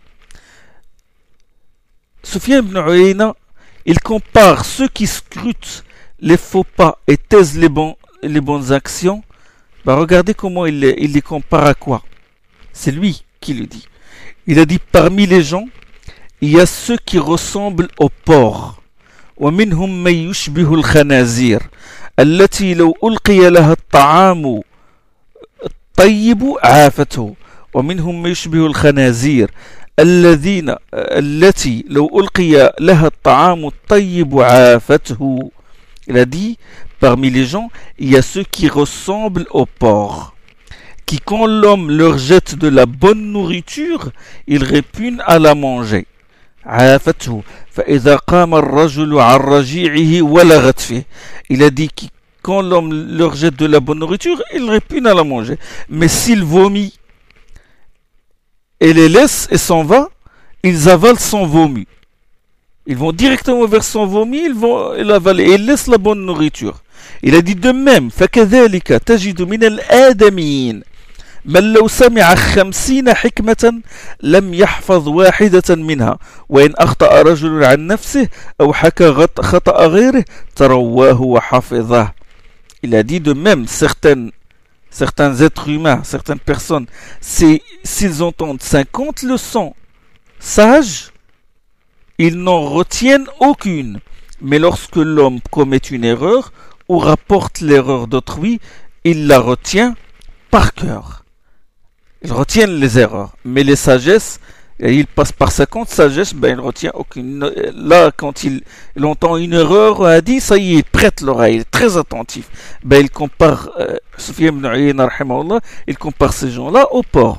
Sufyan ibn Uyayna, il compare ceux qui scrutent les faux pas et taisent les, bons, les bonnes actions. Bah, regardez comment il, il les compare à quoi. C'est lui qui le dit. Il a dit parmi les gens, il y a ceux qui ressemblent aux porcs. ومنهم من يشبه الخنازير التي لو ألقي لها الطعام الطيب عافته ومنهم من يشبه الخنازير الذين التي لو ألقي لها الطعام الطيب عافته. Il a dit parmi les gens, il y a ceux qui ressemblent aux porcs, qui quand l'homme leur jette de la bonne nourriture, ils répugnent à la manger. عافته فإذا قام الرجل عن رجيعه ولغت فيه. Il a dit que quand l'homme leur jette de la bonne nourriture, ils répugnent à la manger. Mais s'il vomit et les laisse et s'en va, ils avalent son vomi. Ils vont directement vers son vomi, ils vont l'avaler et ils laissent la bonne nourriture. Il a dit de même, فكذلك تجد من الآدميين من لو سمع خمسين حكمة لم يحفظ واحدة منها وإن أخطأ رجل عن نفسه أو حكى خطأ غيره ترواه وحفظه. Il a dit de même, certaines, certains êtres humains, certaines personnes, s'ils entendent cinquante leçons sages, ils n'en retiennent aucune. Mais lorsque l'homme commet une erreur ou rapporte l'erreur d'autrui, il la retient par cœur. Ils retiennent les erreurs, mais les sagesses, Et il passe par sa compte sagesse, ben il retient aucune. Là, quand il, il entend une erreur a dit, ça y est, il prête l'oreille, il est très attentif. Ben il compare, euh, Sufyan ibn Uyayna, rahimahullah, il compare ces gens-là au porc.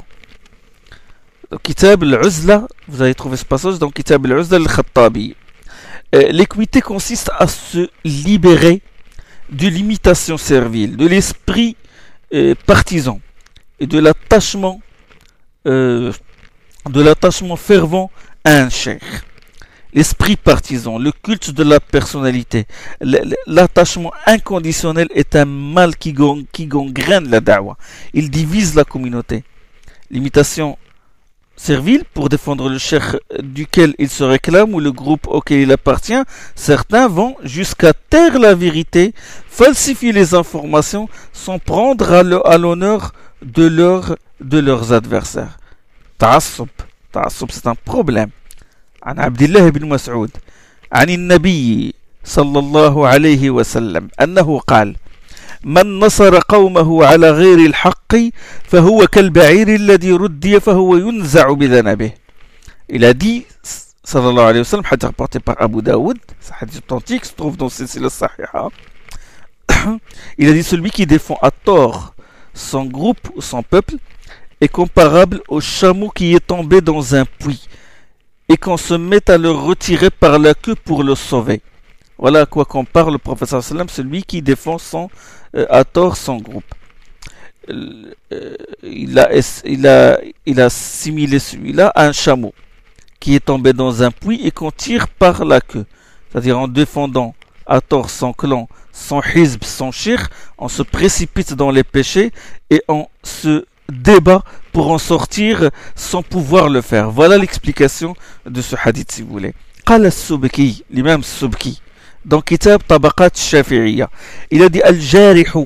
Dans Kitab al-Uzla, vous allez trouver ce passage dans Kitab al-Uzla al-Khattabi. Euh, l'équité consiste à se libérer de l'imitation servile, de l'esprit euh, partisan et de l'attachement euh, de l'attachement fervent à un cheikh. L'esprit partisan, le culte de la personnalité, l'attachement inconditionnel est un mal qui, gang, qui gangrène la da'wah. Il divise la communauté. L'imitation servile pour défendre le cheikh duquel il se réclame ou le groupe auquel il appartient, certains vont jusqu'à taire la vérité, falsifier les informations, s'en prendre à l'honneur de, leur, de leurs adversaires. تعصب تعصب c'est un problème. عن عبد الله بن مسعود عن النبي صلى الله عليه وسلم أنه قال من نصر قومه على غير الحق فهو كالبعير الذي ردي فهو ينزع بذنبه. Il a dit صلى الله عليه وسلم, hadith rapporté par Abu Daoud, c'est un hadith authentique, se trouve dans Silsila Sahiha. Il a dit celui qui défend à tort son groupe ou son peuple est comparable au chameau qui est tombé dans un puits et qu'on se met à le retirer par la queue pour le sauver. Voilà à quoi compare le prophète sallallahu alayhi wa sallam, celui qui défend son, euh, à tort son groupe. Euh, il, a, il, a, il a assimilé celui-là à un chameau qui est tombé dans un puits et qu'on tire par la queue. C'est-à-dire en défendant à tort son clan, son hizb, son shirk, on se précipite dans les péchés et on se débat pour en sortir sans pouvoir le faire. Voilà l'explication de ce hadith si vous voulez. قال السبكي, l'imam Subki, dans Kitab Tabaqat Shafi'iyya, il a dit الجارح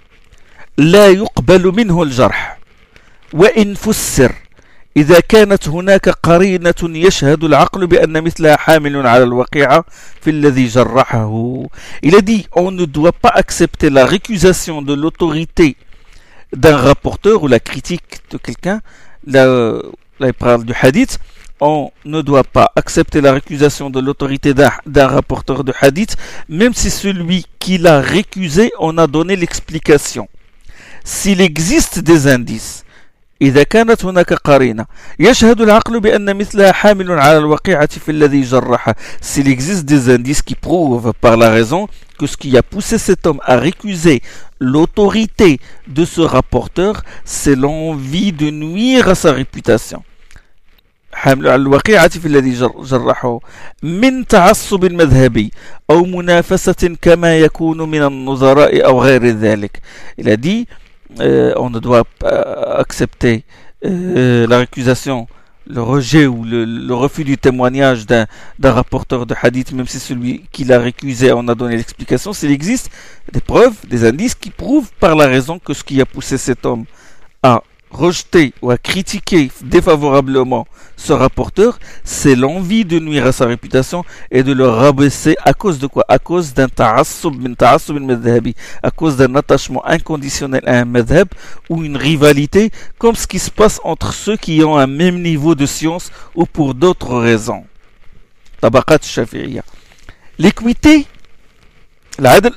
لا يقبل منه الجرح وإن فسر إذا كانت هناك قرينة يشهد العقل بأن مثلها حامل على الوقيعة في الذي جرحه. Il a dit on ne doit pas accepter la récusation de l'autorité d'un rapporteur ou la critique de quelqu'un. Là, là il parle du hadith. On ne doit pas accepter la récusation de l'autorité d'un, d'un rapporteur de hadith, même si celui qui l'a récusé en a donné l'explication. S'il existe des indices, إذا كانت هناك قرينة يشهد العقل بأن مثلها حامل على الوقيعة في الذي جرح. S'il existe des indices qui prouvent par la raison que ce qui a poussé cet homme à récuser l'autorité de ce rapporteur, c'est l'envie de nuire à sa réputation. حامل على الوقيعة في الذي جرحه من تعصب مذهبي أو منافسة كما يكون من النظراء أو غير ذلك. Il a dit Euh, on ne doit pas accepter euh, la récusation, le rejet ou le, le refus du témoignage d'un, d'un rapporteur de hadith, même si celui qui l'a récusé en a donné l'explication. S'il existe des preuves, des indices qui prouvent par la raison que ce qui a poussé cet homme à rejeter ou à critiquer défavorablement ce rapporteur, c'est l'envie de nuire à sa réputation et de le rabaisser à cause de quoi? À cause d'un ta'assub min ta'assub al-madhhabi, à cause d'un attachement inconditionnel à un madhhab ou une rivalité, comme ce qui se passe entre ceux qui ont un même niveau de science ou pour d'autres raisons. Tabaqat Shafi'iyya. L'équité, l'adl,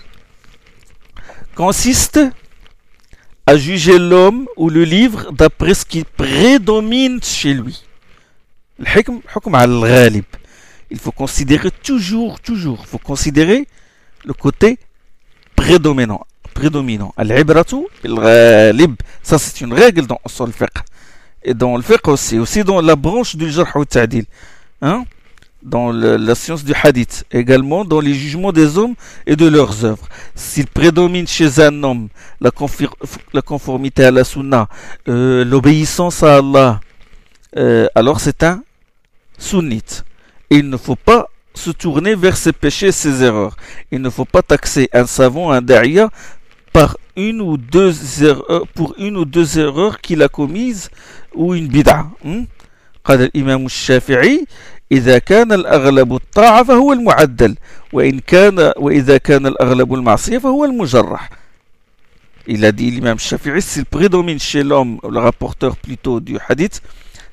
consiste à juger l'homme ou le livre d'après ce qui prédomine chez lui. الحكم حكم على الغالب. Il faut considérer toujours, toujours, il faut considérer le côté prédominant, prédominant. العبرة بالغالب. Ça c'est une règle dans le fiqh. Et dans le fiqh aussi, aussi dans la branche du jarh ou ta'dil. Hein? Dans le, la science du hadith, également dans les jugements des hommes et de leurs œuvres. S'il prédomine chez un homme la, confir- la conformité à la sunna, euh, l'obéissance à Allah, euh, alors c'est un sunnite. Et il ne faut pas se tourner vers ses péchés et ses erreurs. Il ne faut pas taxer un savant, un da'iya, par une ou deux erreurs, pour une ou deux erreurs qu'il a commises ou une bid'a. Hmm? قال الإمام الشافعي إذا كان الأغلب الطاعة فهو المعدل وإن كان وإذا كان الأغلب المعصية فهو المجرح. Il a dit l'imam Shafi'i, s'il prédomine chez l'homme, le rapporteur plutôt du hadith,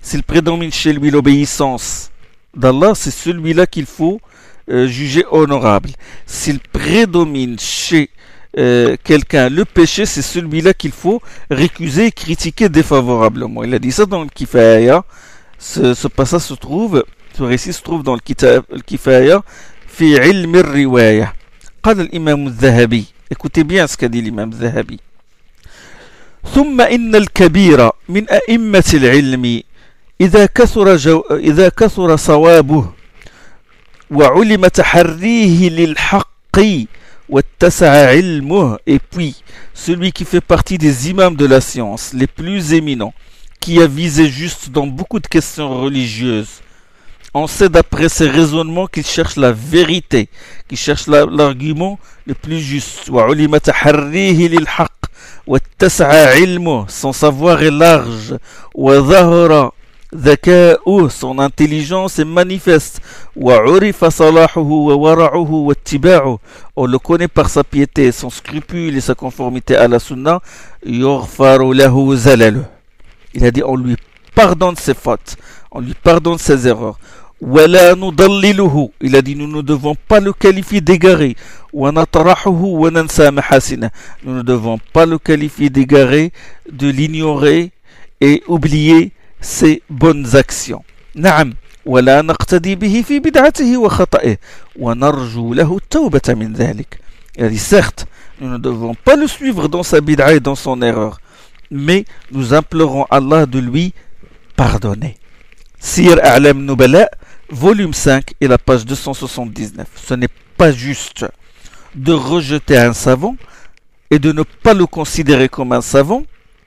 s'il prédomine chez lui l'obéissance d'Allah, c'est celui-là qu'il faut euh, juger honorable. S'il prédomine chez euh, quelqu'un le péché, c'est celui-là qu'il faut récuser et critiquer défavorablement. Il a dit ça dans le Kifaya. Ce, ce passage se trouve, ce récit se trouve dans le, kitab, le Kifaya, fi ilm al-riwaya. قال الإمام الذهبي. Écoutez bien ce qu'a dit l'imam Zahabi. ثم إن الكبير من أئمة العلم إذا كثر جو إذا كثر صوابه وعلم تحريه للحق واتسع علمه. Et puis celui qui fait partie des imams de la science les plus éminents, qui a visé juste dans beaucoup de questions religieuses, on sait d'après ses raisonnements qu'il cherche la vérité, qu'il cherche la, l'argument le plus juste. وعلم تحريه للحق واتسع علمه, son savoir est large. وظهر ذكاؤه, son intelligence est manifeste. وعرف صلاحه وورعه واتباعه, on le connaît par sa piété, son scrupule et sa conformité à la sunna. يغفر له زلله. Il a dit on lui pardonne ses fautes, on lui pardonne ses erreurs. ولا نضلله, il a dit nous ne devons pas le qualifier d'égaré. ونطرحه وننسى محاسنه, nous ne devons pas le qualifier d'égaré, de l'ignorer et oublier ses bonnes actions. نعم ولا نقتدي به في بدعته وخطئه ونرجو له التوبة من ذلك. Il a dit certes, nous ne devons pas le suivre dans sa bid'a et dans son erreur, mais nous implorons Allah de lui pardonner. Sir A'lam Nubala, volume cinq et la page deux cent soixante-dix-neuf. Ce n'est pas juste de rejeter un savant et de ne pas le considérer comme un savant,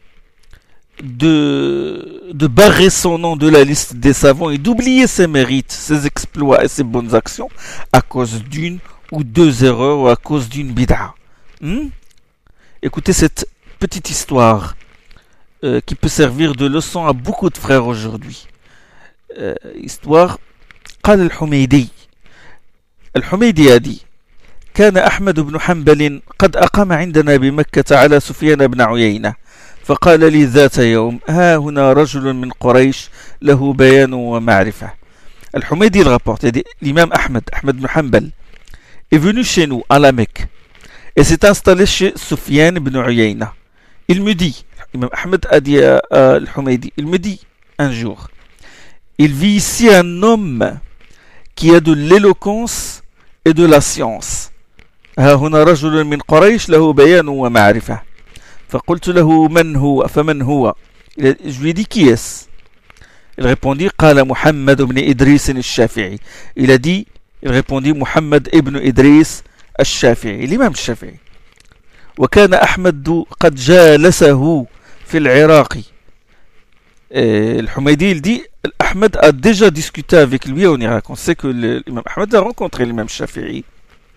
de, de barrer son nom de la liste des savants et d'oublier ses mérites, ses exploits et ses bonnes actions à cause d'une ou deux erreurs ou à cause d'une bid'a. Hmm? Écoutez cette petite histoire euh, qui peut servir de leçon à beaucoup de frères aujourd'hui. Euh, histoire. قال الحميدي الحميدي يدي كان أحمد بن حنبل قد أقام عندنا بمكة على سفيان بن عيينة فقال لي ذات يوم ها هنا رجل من قريش له بيان ومعرفة. الحميدي rapporte, l'imam Ahmed, Ahmed ibn Hanbal est venu chez nous à la Mecque et s'est installé chez Sufyan ibn Uyayna. Il me dit, l'imam Ahmed a dit à, à al-Humaydi, il me dit un jour, il vit ici un homme qui a de l'éloquence et de la science. ها هنا رجل من قريش له بيان ومعرفة. فقلت له من هو فمن هو. Je lui ai dit qui est-ce? Il répondit قال محمد بن إدريس الشافعي. Il a dit, il répondit محمد ابن إدريس الشافعي, l'imam الشافعي. وكان أحمد قد جالسه في العراق. Le Humaydi il dit Ahmed a déjà discuté avec lui en Irak. On sait que l'imam Ahmed a rencontré l'imam Shafi'i.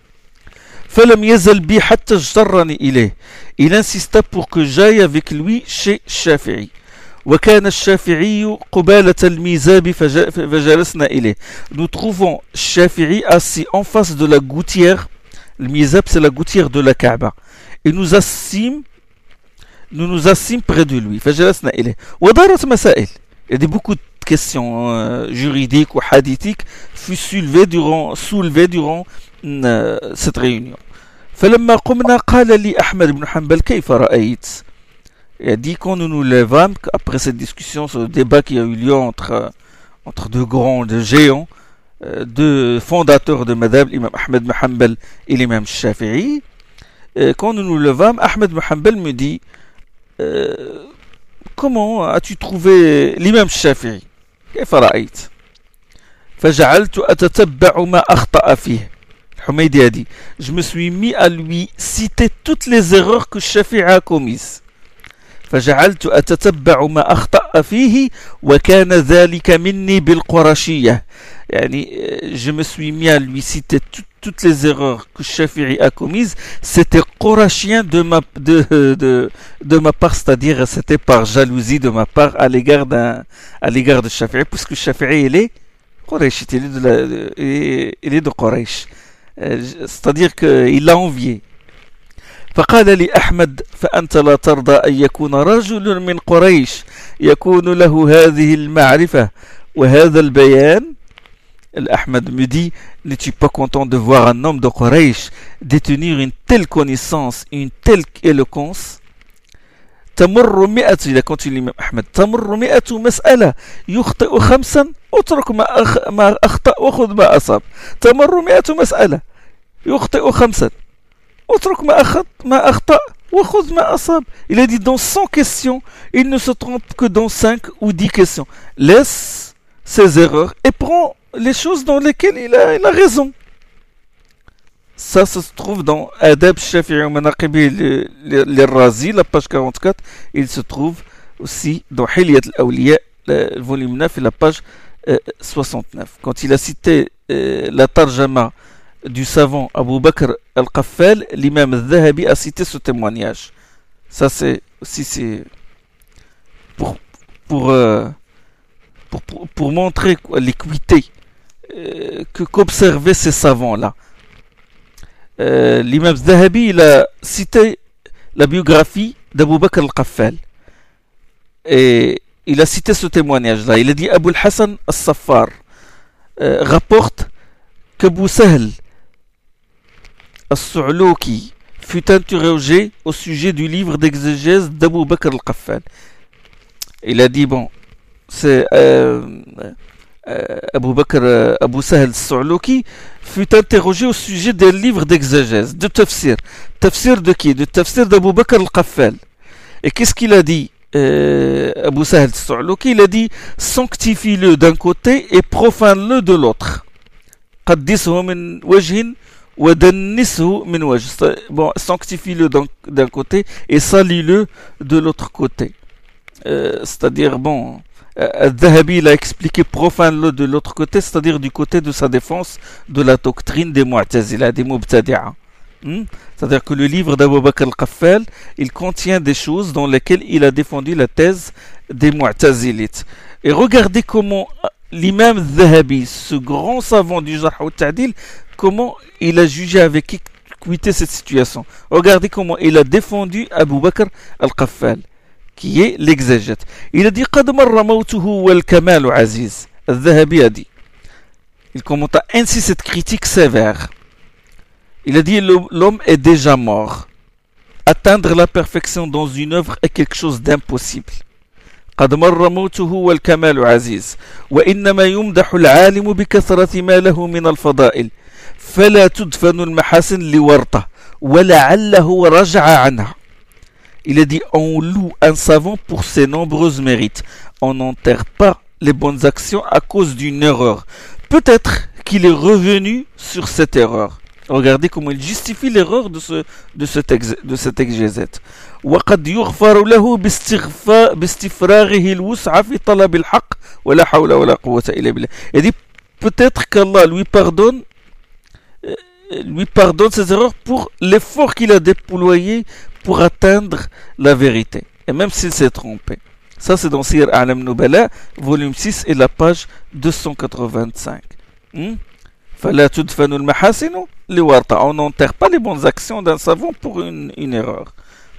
فلم يزل بي حتى اجترني إليه. Il insista pour que j'aille avec lui chez Shafi'i. وكان الشافعي قبالة الميزاب فجلسنا إليه. Nous trouvons Shafi'i assis en face de la gouttière. Le mizab c'est la gouttière de la Kaaba. Et nous assîmes nous nous assîmes près de lui. فجلسنا إليه. ودارت مسائل. Il y a des beaucoup de questions euh, juridiques ou hadithiques fut soulevées durant soulevées durant euh, cette réunion. فلما قمنا قال لي أحمد بن حنبل كيف رأيت. Il a dit quand nous nous levâmes après cette discussion, ce débat qui a eu lieu entre entre deux grands, deux géants, euh, deux fondateurs de madhab, l'imam Ahmed ibn Hanbal et l'imam Shafi'i. Et quand nous nous levâmes, Ahmed ibn Hanbal me dit euh, comment as-tu trouvé l'imam Shafi'i? كيف رأيت؟ فجعلت أتتبع ما أخطأ فيه. Humaydi a dit, je me suis mis à lui citer toutes les erreurs que Shafi'i a commises. فجعلت أتتبع ما أخطأ فيه وكان ذلك مني بالقرشية. يعني je me suis mis à lui citer tout, toutes les erreurs que Shafi'i a commises. C'était qurashien de ma, de, de, de ma part, c'est-à-dire c'était par jalousie de ma part à l'égard, d'un, à l'égard de Shafi'i, puisque Shafi'i il est Quraysh, il est de, la, il est de Quraysh. C'est-à-dire qu'il l'a envié. فقال لأحمد فأنت لا ترضى أن يكون رجل من قريش يكون له هذه المعرفة وهذا البيان. Ahmed me dit, n'es-tu pas content de voir un homme de Quraysh détenir une telle connaissance, une telle éloquence? تمر مئة، il a continué l'imam Ahmed، تمر مئة مسألة يخطئ خمسا اترك ما أخ... ما أخطأ وخذ ما أصاب. تمر مئة مسألة يخطئ خمسا اترك ما أخط ما أخطأ وخذ ما أصاب. Il a dit dans cent questions, il ne se trompe que dans cinq ou dix questions. Laisse ses erreurs et prends les choses dans lesquelles il a, il a raison. Ça, ça se trouve dans Adab Shafi'i wa Manaqibi al-Razi, la page quarante-quatre. Il se trouve aussi dans Hilyat al-Awliya, le volume neuf, la page euh, soixante-neuf. Quand il a cité euh, la tarjama du savant Abu Bakr al-Qaffal, l'imam al-Dhahabi a cité ce témoignage. Ça, c'est aussi c'est pour, pour, euh, pour, pour, pour montrer l'équité euh, que qu'observaient ces savants-là. Euh, l'imam Zahabi il a cité la biographie d'Abu Bakr al-Qaffal et il a cité ce témoignage-là. Il a dit Abu al-Hassan al-Saffar euh, rapporte qu'Abu Sahl al-Su'louki fut interrogé au sujet du livre d'exégèse d'Abu Bakr al-Qaffal. Il a dit bon, c'est euh, euh, Abu Bakr, euh, Abu Sahl al-Su'louki fut interrogé au sujet des livres d'exégèse, de tafsir. Tafsir de qui? De tafsir d'Abu Bakr al-Qaffal. Et qu'est-ce qu'il a dit euh, Abu Sahl al-Su'louki? Il a dit sanctifie-le d'un côté et profane-le de l'autre. Qaddishu min wajhin wa dannishu min wajh. Bon, sanctifie-le d'un, d'un côté et salis-le de l'autre côté. Euh, c'est-à-dire, bon, Al-Dhahabi a expliqué profane-le de l'autre côté, c'est-à-dire du côté de sa défense de la doctrine des Mu'tazila, des Mubtadi'a. Hmm? C'est-à-dire que le livre d'Abu Bakr al-Qaffal, il contient des choses dans lesquelles il a défendu la thèse des Mu'tazilites. Et regardez comment l'imam Dhahabi, ce grand savant du Jarh wa Ta'dil, comment il a jugé avec équité cette situation. Regardez comment il a défendu Abu Bakr al-Qaffal, qui est l'exégète. Il a dit قد مر موته والكمال عزيز. الذهبي a dit. Il commenta ainsi cette critique sévère. Il a dit l'homme est déjà mort. Atteindre la perfection dans une œuvre est quelque chose d'impossible. قد مر موته والكمال عزيز وإنما يمدح العالم بكثرة ما له من الفضائل فلا تدفن المحاسن لورطة ولعله رجع عنها. Il a dit on loue un savant pour ses nombreux mérites. On n'enterre pas les bonnes actions à cause d'une erreur. Peut-être qu'il est revenu sur cette erreur. Regardez comment il justifie l'erreur de, ce, de, cet, ex, de cet exégète. وقد يغفر له باستفراغه الوسع في طلب الحق ولا حول ولا قوة إلا بالله. Il dit peut-être qu'Allah lui pardonne lui pardonne ses erreurs pour l'effort qu'il a déployé pour atteindre la vérité. Et même s'il s'est trompé. Ça, c'est dans Sir A'lam Nubala, volume six et la page deux cent quatre-vingt-cinq. Hmm? فَلَا تُدْفَنُ الْمَحَاسِنُ لِوَرْطَةٍ. On n'enterre pas les bonnes actions d'un savant pour une, une erreur.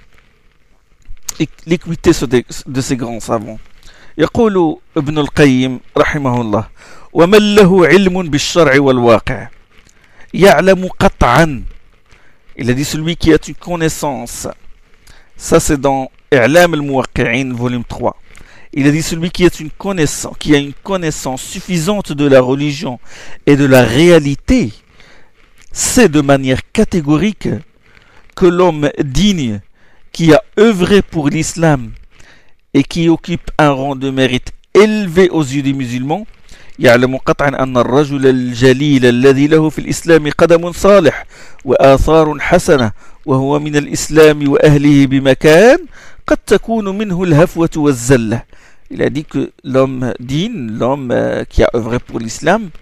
Et l'équité de ces grands savants. يقول ابن القيم رحمه الله ومن له علم بالشرع والواقع يعلم قطعا. Il a dit celui qui a une connaissance. Ça c'est dans I'lam al-Muwaqqi'in volume trois. Il a dit celui qui a une connaissance, qui a une connaissance suffisante de la religion et de la réalité, sait de manière catégorique que l'homme digne qui a œuvré pour l'islam et qui occupe un rang de mérite élevé aux yeux des musulmans, يعلم قطعا أن الرجل الجليل الذي له في الإسلام قدم صالح وآثار حسنة وهو من الإسلام وأهله بمكان قد تكون منه الهفوة والزلة. Il a dit que l'homme digne, l'homme qui a œuvré pour l'islam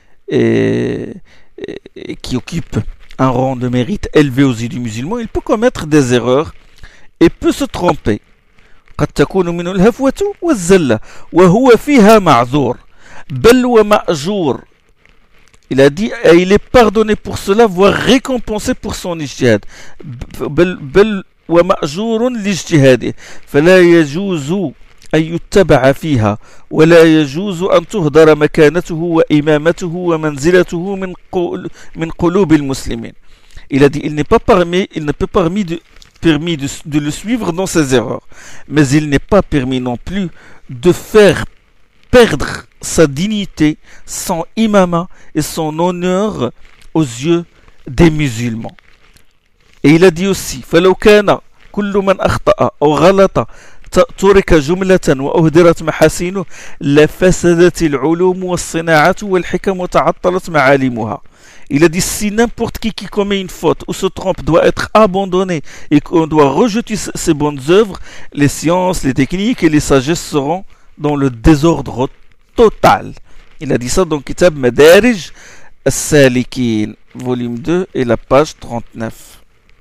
et, et qui occupe un rang de mérite élevé aux yeux du musulman, il peut commettre des erreurs et peut se tromper. قد تكون منه الهفوة والزلة وهو فيها معذور بل ومأجور. Il a dit, et il est pardonné pour cela, voire récompensé pour son ijtihad. بل بل ومأجور لاجتهاده فلا يجوز أن يتبع فيها ولا يجوز أن تهدر مكانته وإمامته ومنزلته من من قلوب المسلمين. Il a dit, il n'est pas permis, il ne peut pas permis de, permis de, de le suivre dans ses erreurs, mais il n'est pas permis non plus de faire perdre sa dignité, son imama et son honneur aux yeux des musulmans. Et il a dit aussi, فلو كان كل من أخطأ أو غلط ترك جملة وأهدرت محاسنه لفسدت العلوم والصناعة والحكم وتعطلت معالمها. Il a dit, si n'importe qui qui commet une faute ou se trompe doit être abandonné et qu'on doit rejeter ses bonnes œuvres, les sciences, les techniques et les sagesses seront dans le désordre total. Il a dit ça dans Kitab Madarij As-Salikin, volume deux et la page trente-neuf.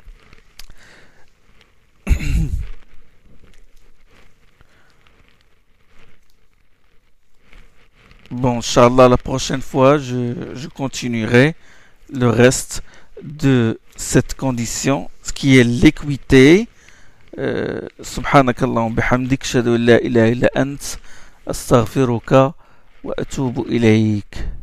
Bon, Inch'Allah, la prochaine fois, je, je continuerai le reste de cette condition, ce qui est l'équité. Euh, Subhanakallahum bihamdik, shadu la ilaha illa ant, astaghfiruka wa atubu ilayk.